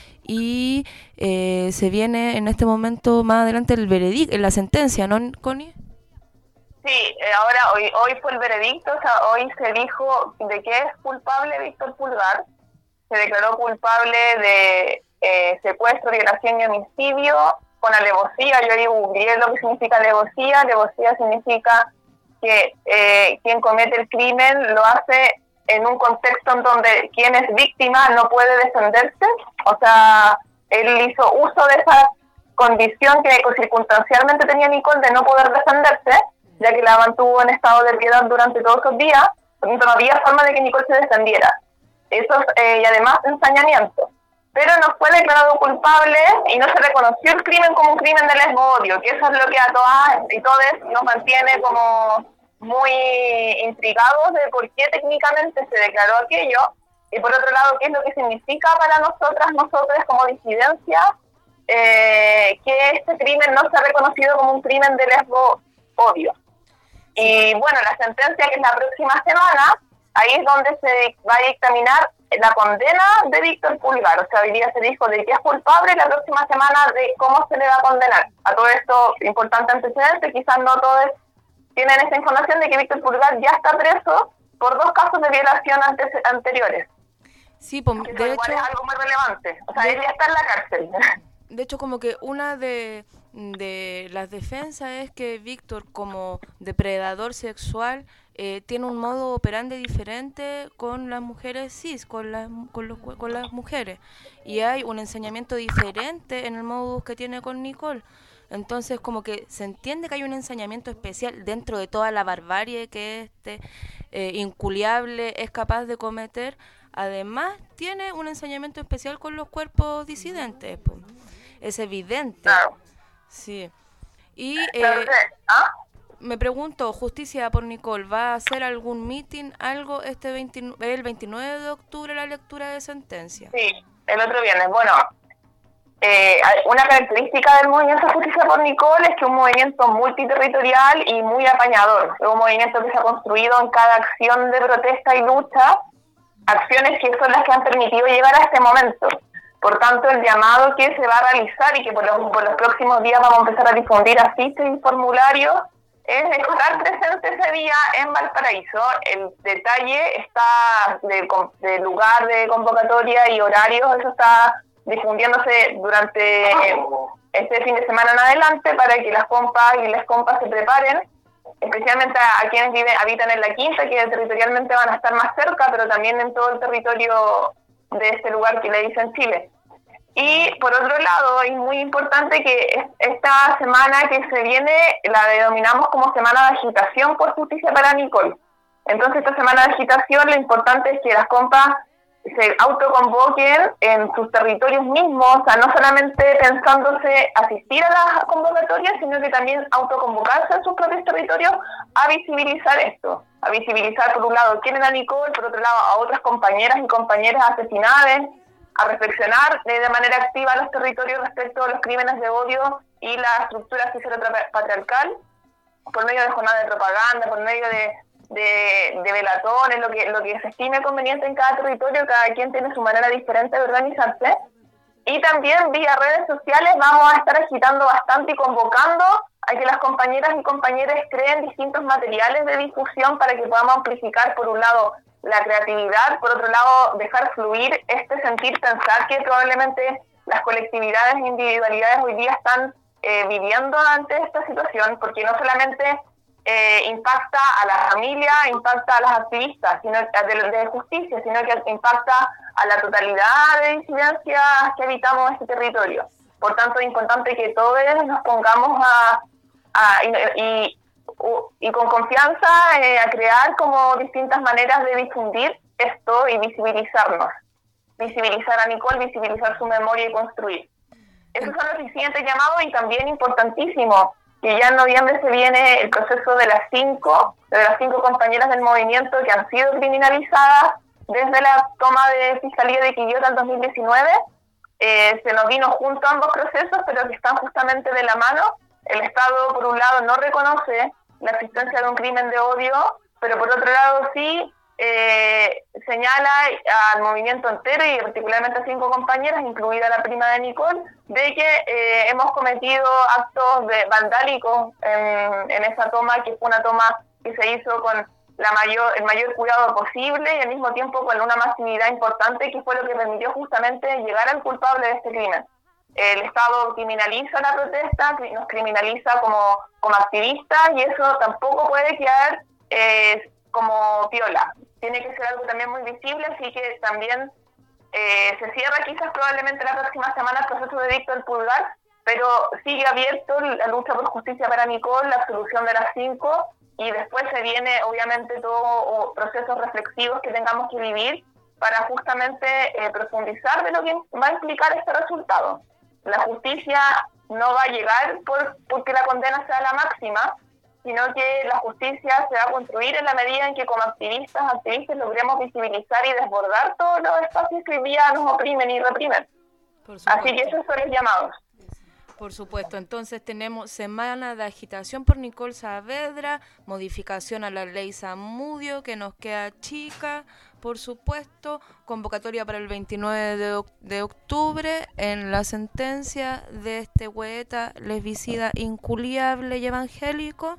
y eh, se viene en este momento más adelante el veredicto, la sentencia, ¿no, Connie? Sí, eh, ahora hoy, hoy fue el veredicto, o sea, hoy se dijo de que es culpable Víctor Pulgar. Se declaró culpable de eh, secuestro, violación y homicidio con alevosía. Yo digo, googleé lo que significa alevosía. Alevosía significa que eh, quien comete el crimen lo hace en un contexto en donde quien es víctima no puede defenderse. O sea, él hizo uso de esa condición que circunstancialmente tenía Nicole de no poder defenderse, ya que la mantuvo en estado de piedad durante todos esos días, porque no había forma de que Nicole se defendiera. Eso eh, y además ensañamiento. Pero no fue declarado culpable y no se reconoció el crimen como un crimen de lesbo-odio, que eso es lo que a todas y todos nos mantiene como muy intrigados de por qué técnicamente se declaró aquello, y por otro lado, qué es lo que significa para nosotras, nosotras como disidencia, eh, que este crimen no se ha reconocido como un crimen de lesbo-odio. Y bueno, la sentencia, que es la próxima semana, ahí es donde se va a dictaminar la condena de Víctor Pulgar. O sea, hoy día se dijo de que es culpable, la próxima semana de cómo se le va a condenar. A todo esto, importante antecedente, quizás no todos tienen esa información de que Víctor Pulgar ya está preso por dos casos de violación antes, anteriores. Sí, pues, Eso de igual hecho... es algo muy relevante. O sea, de, él ya está en la cárcel. De hecho, como que una de, de las defensas es que Víctor, como depredador sexual, Eh, tiene un modo operandi diferente con las mujeres cis, con las, con, los, con las mujeres. Y hay un ensañamiento diferente en el modus que tiene con Nicole. Entonces, como que se entiende que hay un ensañamiento especial dentro de toda la barbarie que este eh, inculiable es capaz de cometer. Además, tiene un ensañamiento especial con los cuerpos disidentes. Pues. Es evidente. Claro. Sí. Y... Eh, ¿Ah? Me pregunto, Justicia por Nicole, ¿va a hacer algún meeting, algo este veintinueve, el veintinueve de octubre, la lectura de sentencia? Sí, el otro viernes. Bueno, eh, una característica del movimiento Justicia por Nicole es que es un movimiento multiterritorial y muy apañador. Es un movimiento que se ha construido en cada acción de protesta y lucha, acciones que son las que han permitido llegar a este momento. Por tanto, el llamado que se va a realizar y que por los, por los próximos días vamos a empezar a difundir afiches y formularios, es estar presente ese día en Valparaíso. El detalle está de, de lugar de convocatoria y horarios, eso está difundiéndose durante este fin de semana en adelante para que las compas y las compas se preparen, especialmente a, a quienes viven, habitan en la Quinta, que territorialmente van a estar más cerca, pero también en todo el territorio de este lugar que le dicen Chile. Y por otro lado, es muy importante que esta semana que se viene la denominamos como Semana de Agitación por Justicia para Nicole. Entonces, esta semana de agitación, lo importante es que las compas se autoconvoquen en sus territorios mismos, o sea, no solamente pensándose asistir a las convocatorias, sino que también autoconvocarse en sus propios territorios a visibilizar esto, a visibilizar por un lado quién era Nicole, por otro lado a otras compañeras y compañeras asesinadas, a reflexionar de, de manera activa los territorios respecto a los crímenes de odio y la estructura cis-patriarcal, por medio de jornadas de propaganda, por medio de, de, de velatones, lo que, lo que se estime conveniente en cada territorio. Cada quien tiene su manera diferente de organizarse. Y también vía redes sociales vamos a estar agitando bastante y convocando a que las compañeras y compañeros creen distintos materiales de difusión para que podamos amplificar, por un lado, la creatividad, por otro lado, dejar fluir este sentir, pensar que probablemente las colectividades e individualidades hoy día están eh, viviendo ante esta situación, porque no solamente eh, impacta a la familia, impacta a las activistas sino de, de justicia, sino que impacta a la totalidad de disidencias que habitamos este territorio. Por tanto, es importante que todos nos pongamos a, a y, y y con confianza eh, a crear como distintas maneras de difundir esto y visibilizarnos. visibilizar a Nicole, visibilizar su memoria y construir. Esos son los siguientes llamados y también importantísimo, que ya en noviembre se viene el proceso de las cinco, de las cinco compañeras del movimiento que han sido criminalizadas desde la toma de Fiscalía de Quillota en dos mil diecinueve. Eh, se nos vino junto a ambos procesos, pero que están justamente de la mano. El Estado, por un lado, no reconoce la existencia de un crimen de odio, pero por otro lado sí eh, señala al movimiento entero y particularmente a cinco compañeras, incluida la prima de Nicole, de que eh, hemos cometido actos de vandálicos en, en esa toma, que fue una toma que se hizo con la mayor, el mayor cuidado posible y al mismo tiempo con una masividad importante, que fue lo que permitió justamente llegar al culpable de este crimen. El Estado criminaliza la protesta, nos criminaliza como, como activistas y eso tampoco puede quedar eh, como piola. Tiene que ser algo también muy visible, así que también eh, se cierra quizás probablemente la próxima semana el proceso de Víctor Pulgar, pero sigue abierto la lucha por justicia para Nicole, la absolución de las cinco, y después se viene obviamente todos procesos reflexivos que tengamos que vivir para justamente eh, profundizar de lo que va a implicar este resultado. La justicia no va a llegar por porque la condena sea la máxima, sino que la justicia se va a construir en la medida en que como activistas, activistas logremos visibilizar y desbordar todos los espacios que hoy día nos oprimen y reprimen. Así que esos son los llamados. Por supuesto, entonces tenemos semana de agitación por Nicole Saavedra, modificación a la ley Zamudio que nos queda chica, por supuesto, convocatoria para el veintinueve de, de octubre en la sentencia de este hueta lesbicida inculiable y evangélico,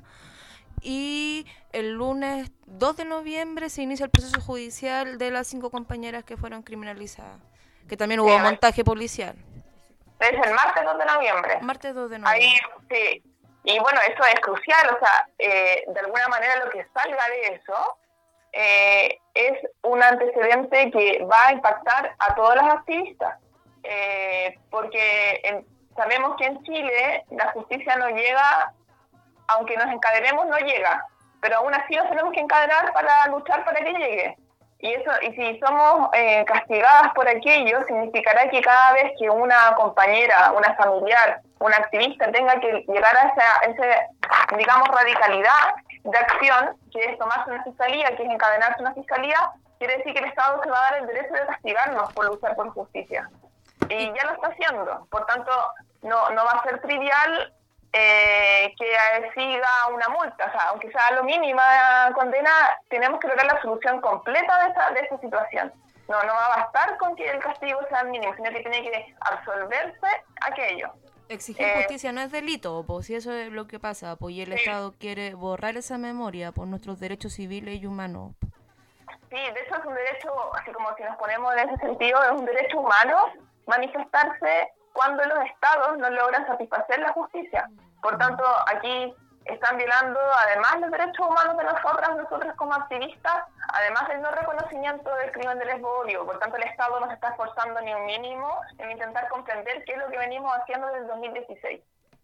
y el lunes dos de noviembre se inicia el proceso judicial de las cinco compañeras que fueron criminalizadas, que también hubo Sí, montaje policial. Es el martes dos de noviembre. Martes dos de noviembre. Ahí, sí. Y bueno, eso es crucial, o sea, eh, de alguna manera lo que salga de eso eh, es un antecedente que va a impactar a todas las activistas. Eh, porque en, sabemos que en Chile la justicia no llega, aunque nos encadenemos, no llega. Pero aún así nos tenemos que encadenar para luchar para que llegue. Y eso, y si somos eh, castigadas por aquello, significará que cada vez que una compañera, una familiar, una activista tenga que llegar a esa, ese, digamos, radicalidad de acción, que es tomarse una fiscalía, que es encadenarse una fiscalía, quiere decir que el Estado se va a dar el derecho de castigarnos por luchar por justicia. Y ya lo está haciendo. Por tanto, no, no va a ser trivial Eh, que siga una multa, o sea, aunque sea lo mínima condena, tenemos que lograr la solución completa de esa, de esa situación. No, no va a bastar con que el castigo sea mínimo, sino que tiene que absolverse aquello. Exigir Eh, justicia no es delito, pues si eso es lo que pasa, pues y el sí. Estado quiere borrar esa memoria por nuestros derechos civiles y humanos. Sí, de hecho es un derecho, así como si nos ponemos en ese sentido, es un derecho humano manifestarse cuando los estados no logran satisfacer la justicia. Por tanto, aquí están violando además los derechos humanos de nosotras, nosotros como activistas, además del no reconocimiento del crimen de lesbo-odio. Por tanto, el Estado no se está esforzando ni un mínimo en intentar comprender qué es lo que venimos haciendo desde el dos mil dieciséis.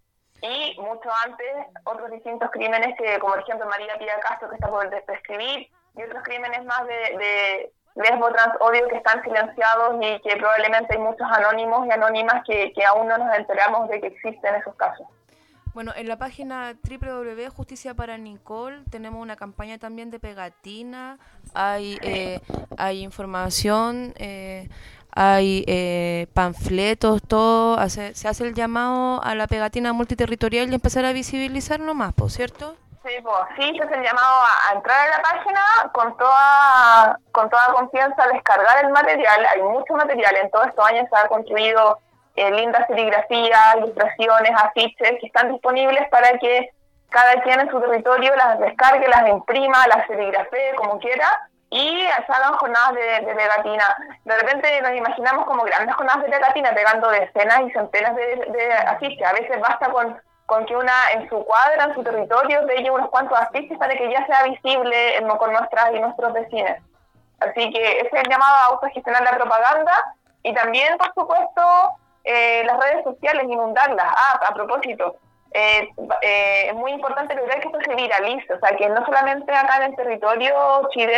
Y mucho antes, otros distintos crímenes, que como por ejemplo María Pía Castro, que está por prescribir, y otros crímenes más de... de lesbo, trans, odio, que están silenciados y que probablemente hay muchos anónimos y anónimas que, que aún no nos enteramos de que existen esos casos. Bueno, en la página doble u doble u doble u punto justicia para nicole tenemos una campaña también de pegatina, hay eh, hay información, eh, hay eh, panfletos, todo, hace, se hace el llamado a la pegatina multiterritorial y empezar a visibilizarlo más, ¿por cierto? Sí, pues sí, se hace el llamado a, a entrar a la página con toda con toda confianza, a descargar el material. Hay mucho material, en todos estos años se ha construido eh, lindas serigrafías, ilustraciones, afiches que están disponibles para que cada quien en su territorio las descargue, las imprima, las serigrafee como quiera y se hagan jornadas de, de pegatina. De repente nos imaginamos como grandes jornadas de pegatina pegando decenas y centenas de, de afiches. A veces basta con con que una en su cuadra, en su territorio, pegue unos cuantos afiches para que ya sea visible en, con nuestras y nuestros vecinos. Así que ese es el llamado a autogestionar la propaganda y también, por supuesto, eh, las redes sociales, inundarlas. Ah, a propósito, eh, eh, es muy importante lograr que esto se viralice, o sea, que no solamente acá en el territorio Chile,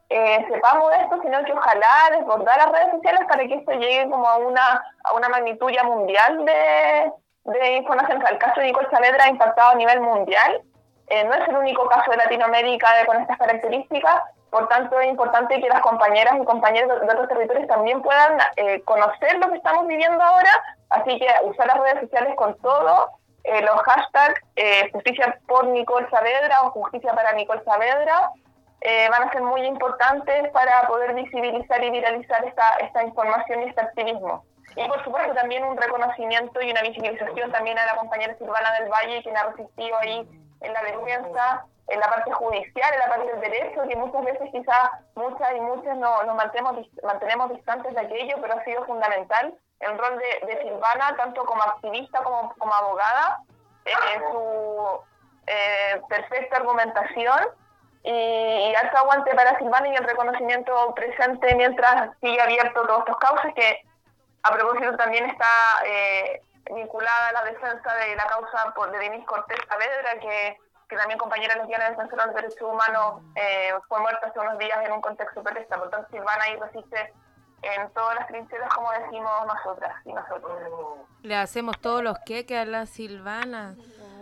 eh, sepamos de esto, sino que ojalá desbordar las redes sociales para que esto llegue como a una, a una magnitud ya mundial de, de información. O sea, el caso de Nicole Saavedra ha impactado a nivel mundial, eh, no es el único caso de Latinoamérica de, con estas características. Por tanto, es importante que las compañeras y compañeros de otros territorios también puedan eh, conocer lo que estamos viviendo ahora, así que usar las redes sociales con todo, eh, los hashtags eh, justicia por Nicole Saavedra o justicia para Nicole Saavedra, eh, van a ser muy importantes para poder visibilizar y viralizar esta, esta información y este activismo. Y por supuesto también un reconocimiento y una visibilización también a la compañera Silvana del Valle, quien ha resistido ahí en la defensa, en la parte judicial, en la parte del derecho, que muchas veces quizás muchas y muchos no, nos mantenemos, mantenemos distantes de aquello, pero ha sido fundamental el rol de, de Silvana, tanto como activista como, como abogada, eh, su eh, perfecta argumentación y, y alto aguante para Silvana y el reconocimiento presente mientras sigue abierto todos estos cauces, que a propósito también está eh, vinculada a la defensa de la causa por, de Denise Cortés Saavedra, que que también compañera lesbiana defensora de los derechos humanos, eh, fue muerta hace unos días en un contexto protesta. Por tanto, Silvana ahí resiste en todas las trincheras, como decimos nosotras y nosotros. Le hacemos todos los queques a la Silvana.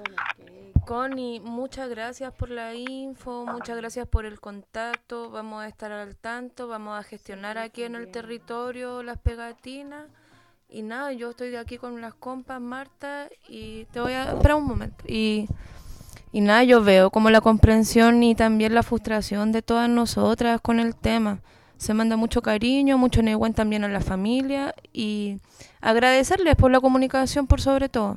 Connie, muchas gracias por la info, muchas gracias por el contacto. Vamos a estar al tanto, vamos a gestionar aquí en el territorio las pegatinas. Y nada, yo estoy de aquí con las compas, Marta, y te voy a... Espera un momento. Y... Y nada, yo veo como la comprensión y también la frustración de todas nosotras con el tema. Se manda mucho cariño, mucho negüen también a la familia y agradecerles por la comunicación por sobre todo.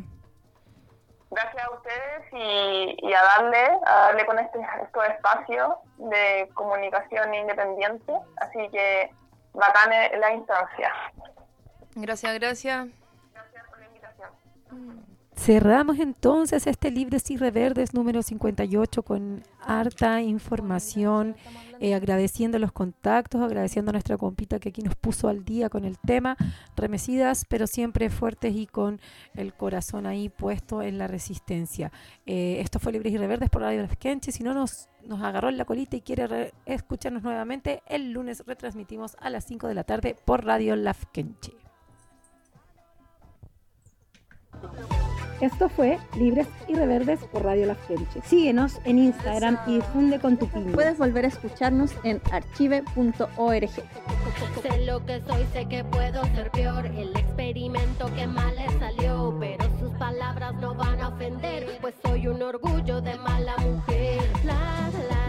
Gracias a ustedes y, y a darle, a darle con este, estos espacios de comunicación independiente. Así que bacán la instancia. Gracias, gracias. Gracias por la invitación. Mm. Cerramos entonces este Libres y Reverdes número cincuenta y ocho con harta información, eh, agradeciendo los contactos, agradeciendo a nuestra compita que aquí nos puso al día con el tema, remecidas pero siempre fuertes y con el corazón ahí puesto en la resistencia. Eh, esto fue Libres y Reverdes por Radio Lafkenche. Si no nos, nos agarró en la colita y quiere re- escucharnos nuevamente, el lunes retransmitimos a las cinco de la tarde por Radio Lafkenche. Esto fue Libres y Reverdes por Radio Lafkenche. Síguenos en Instagram y difunde con tu piña. Puedes volver a escucharnos en archive punto org. Sé lo que soy, sé que puedo ser peor. El experimento que mal le salió, pero sus palabras no van a ofender, pues soy un orgullo de mala mujer. La, la,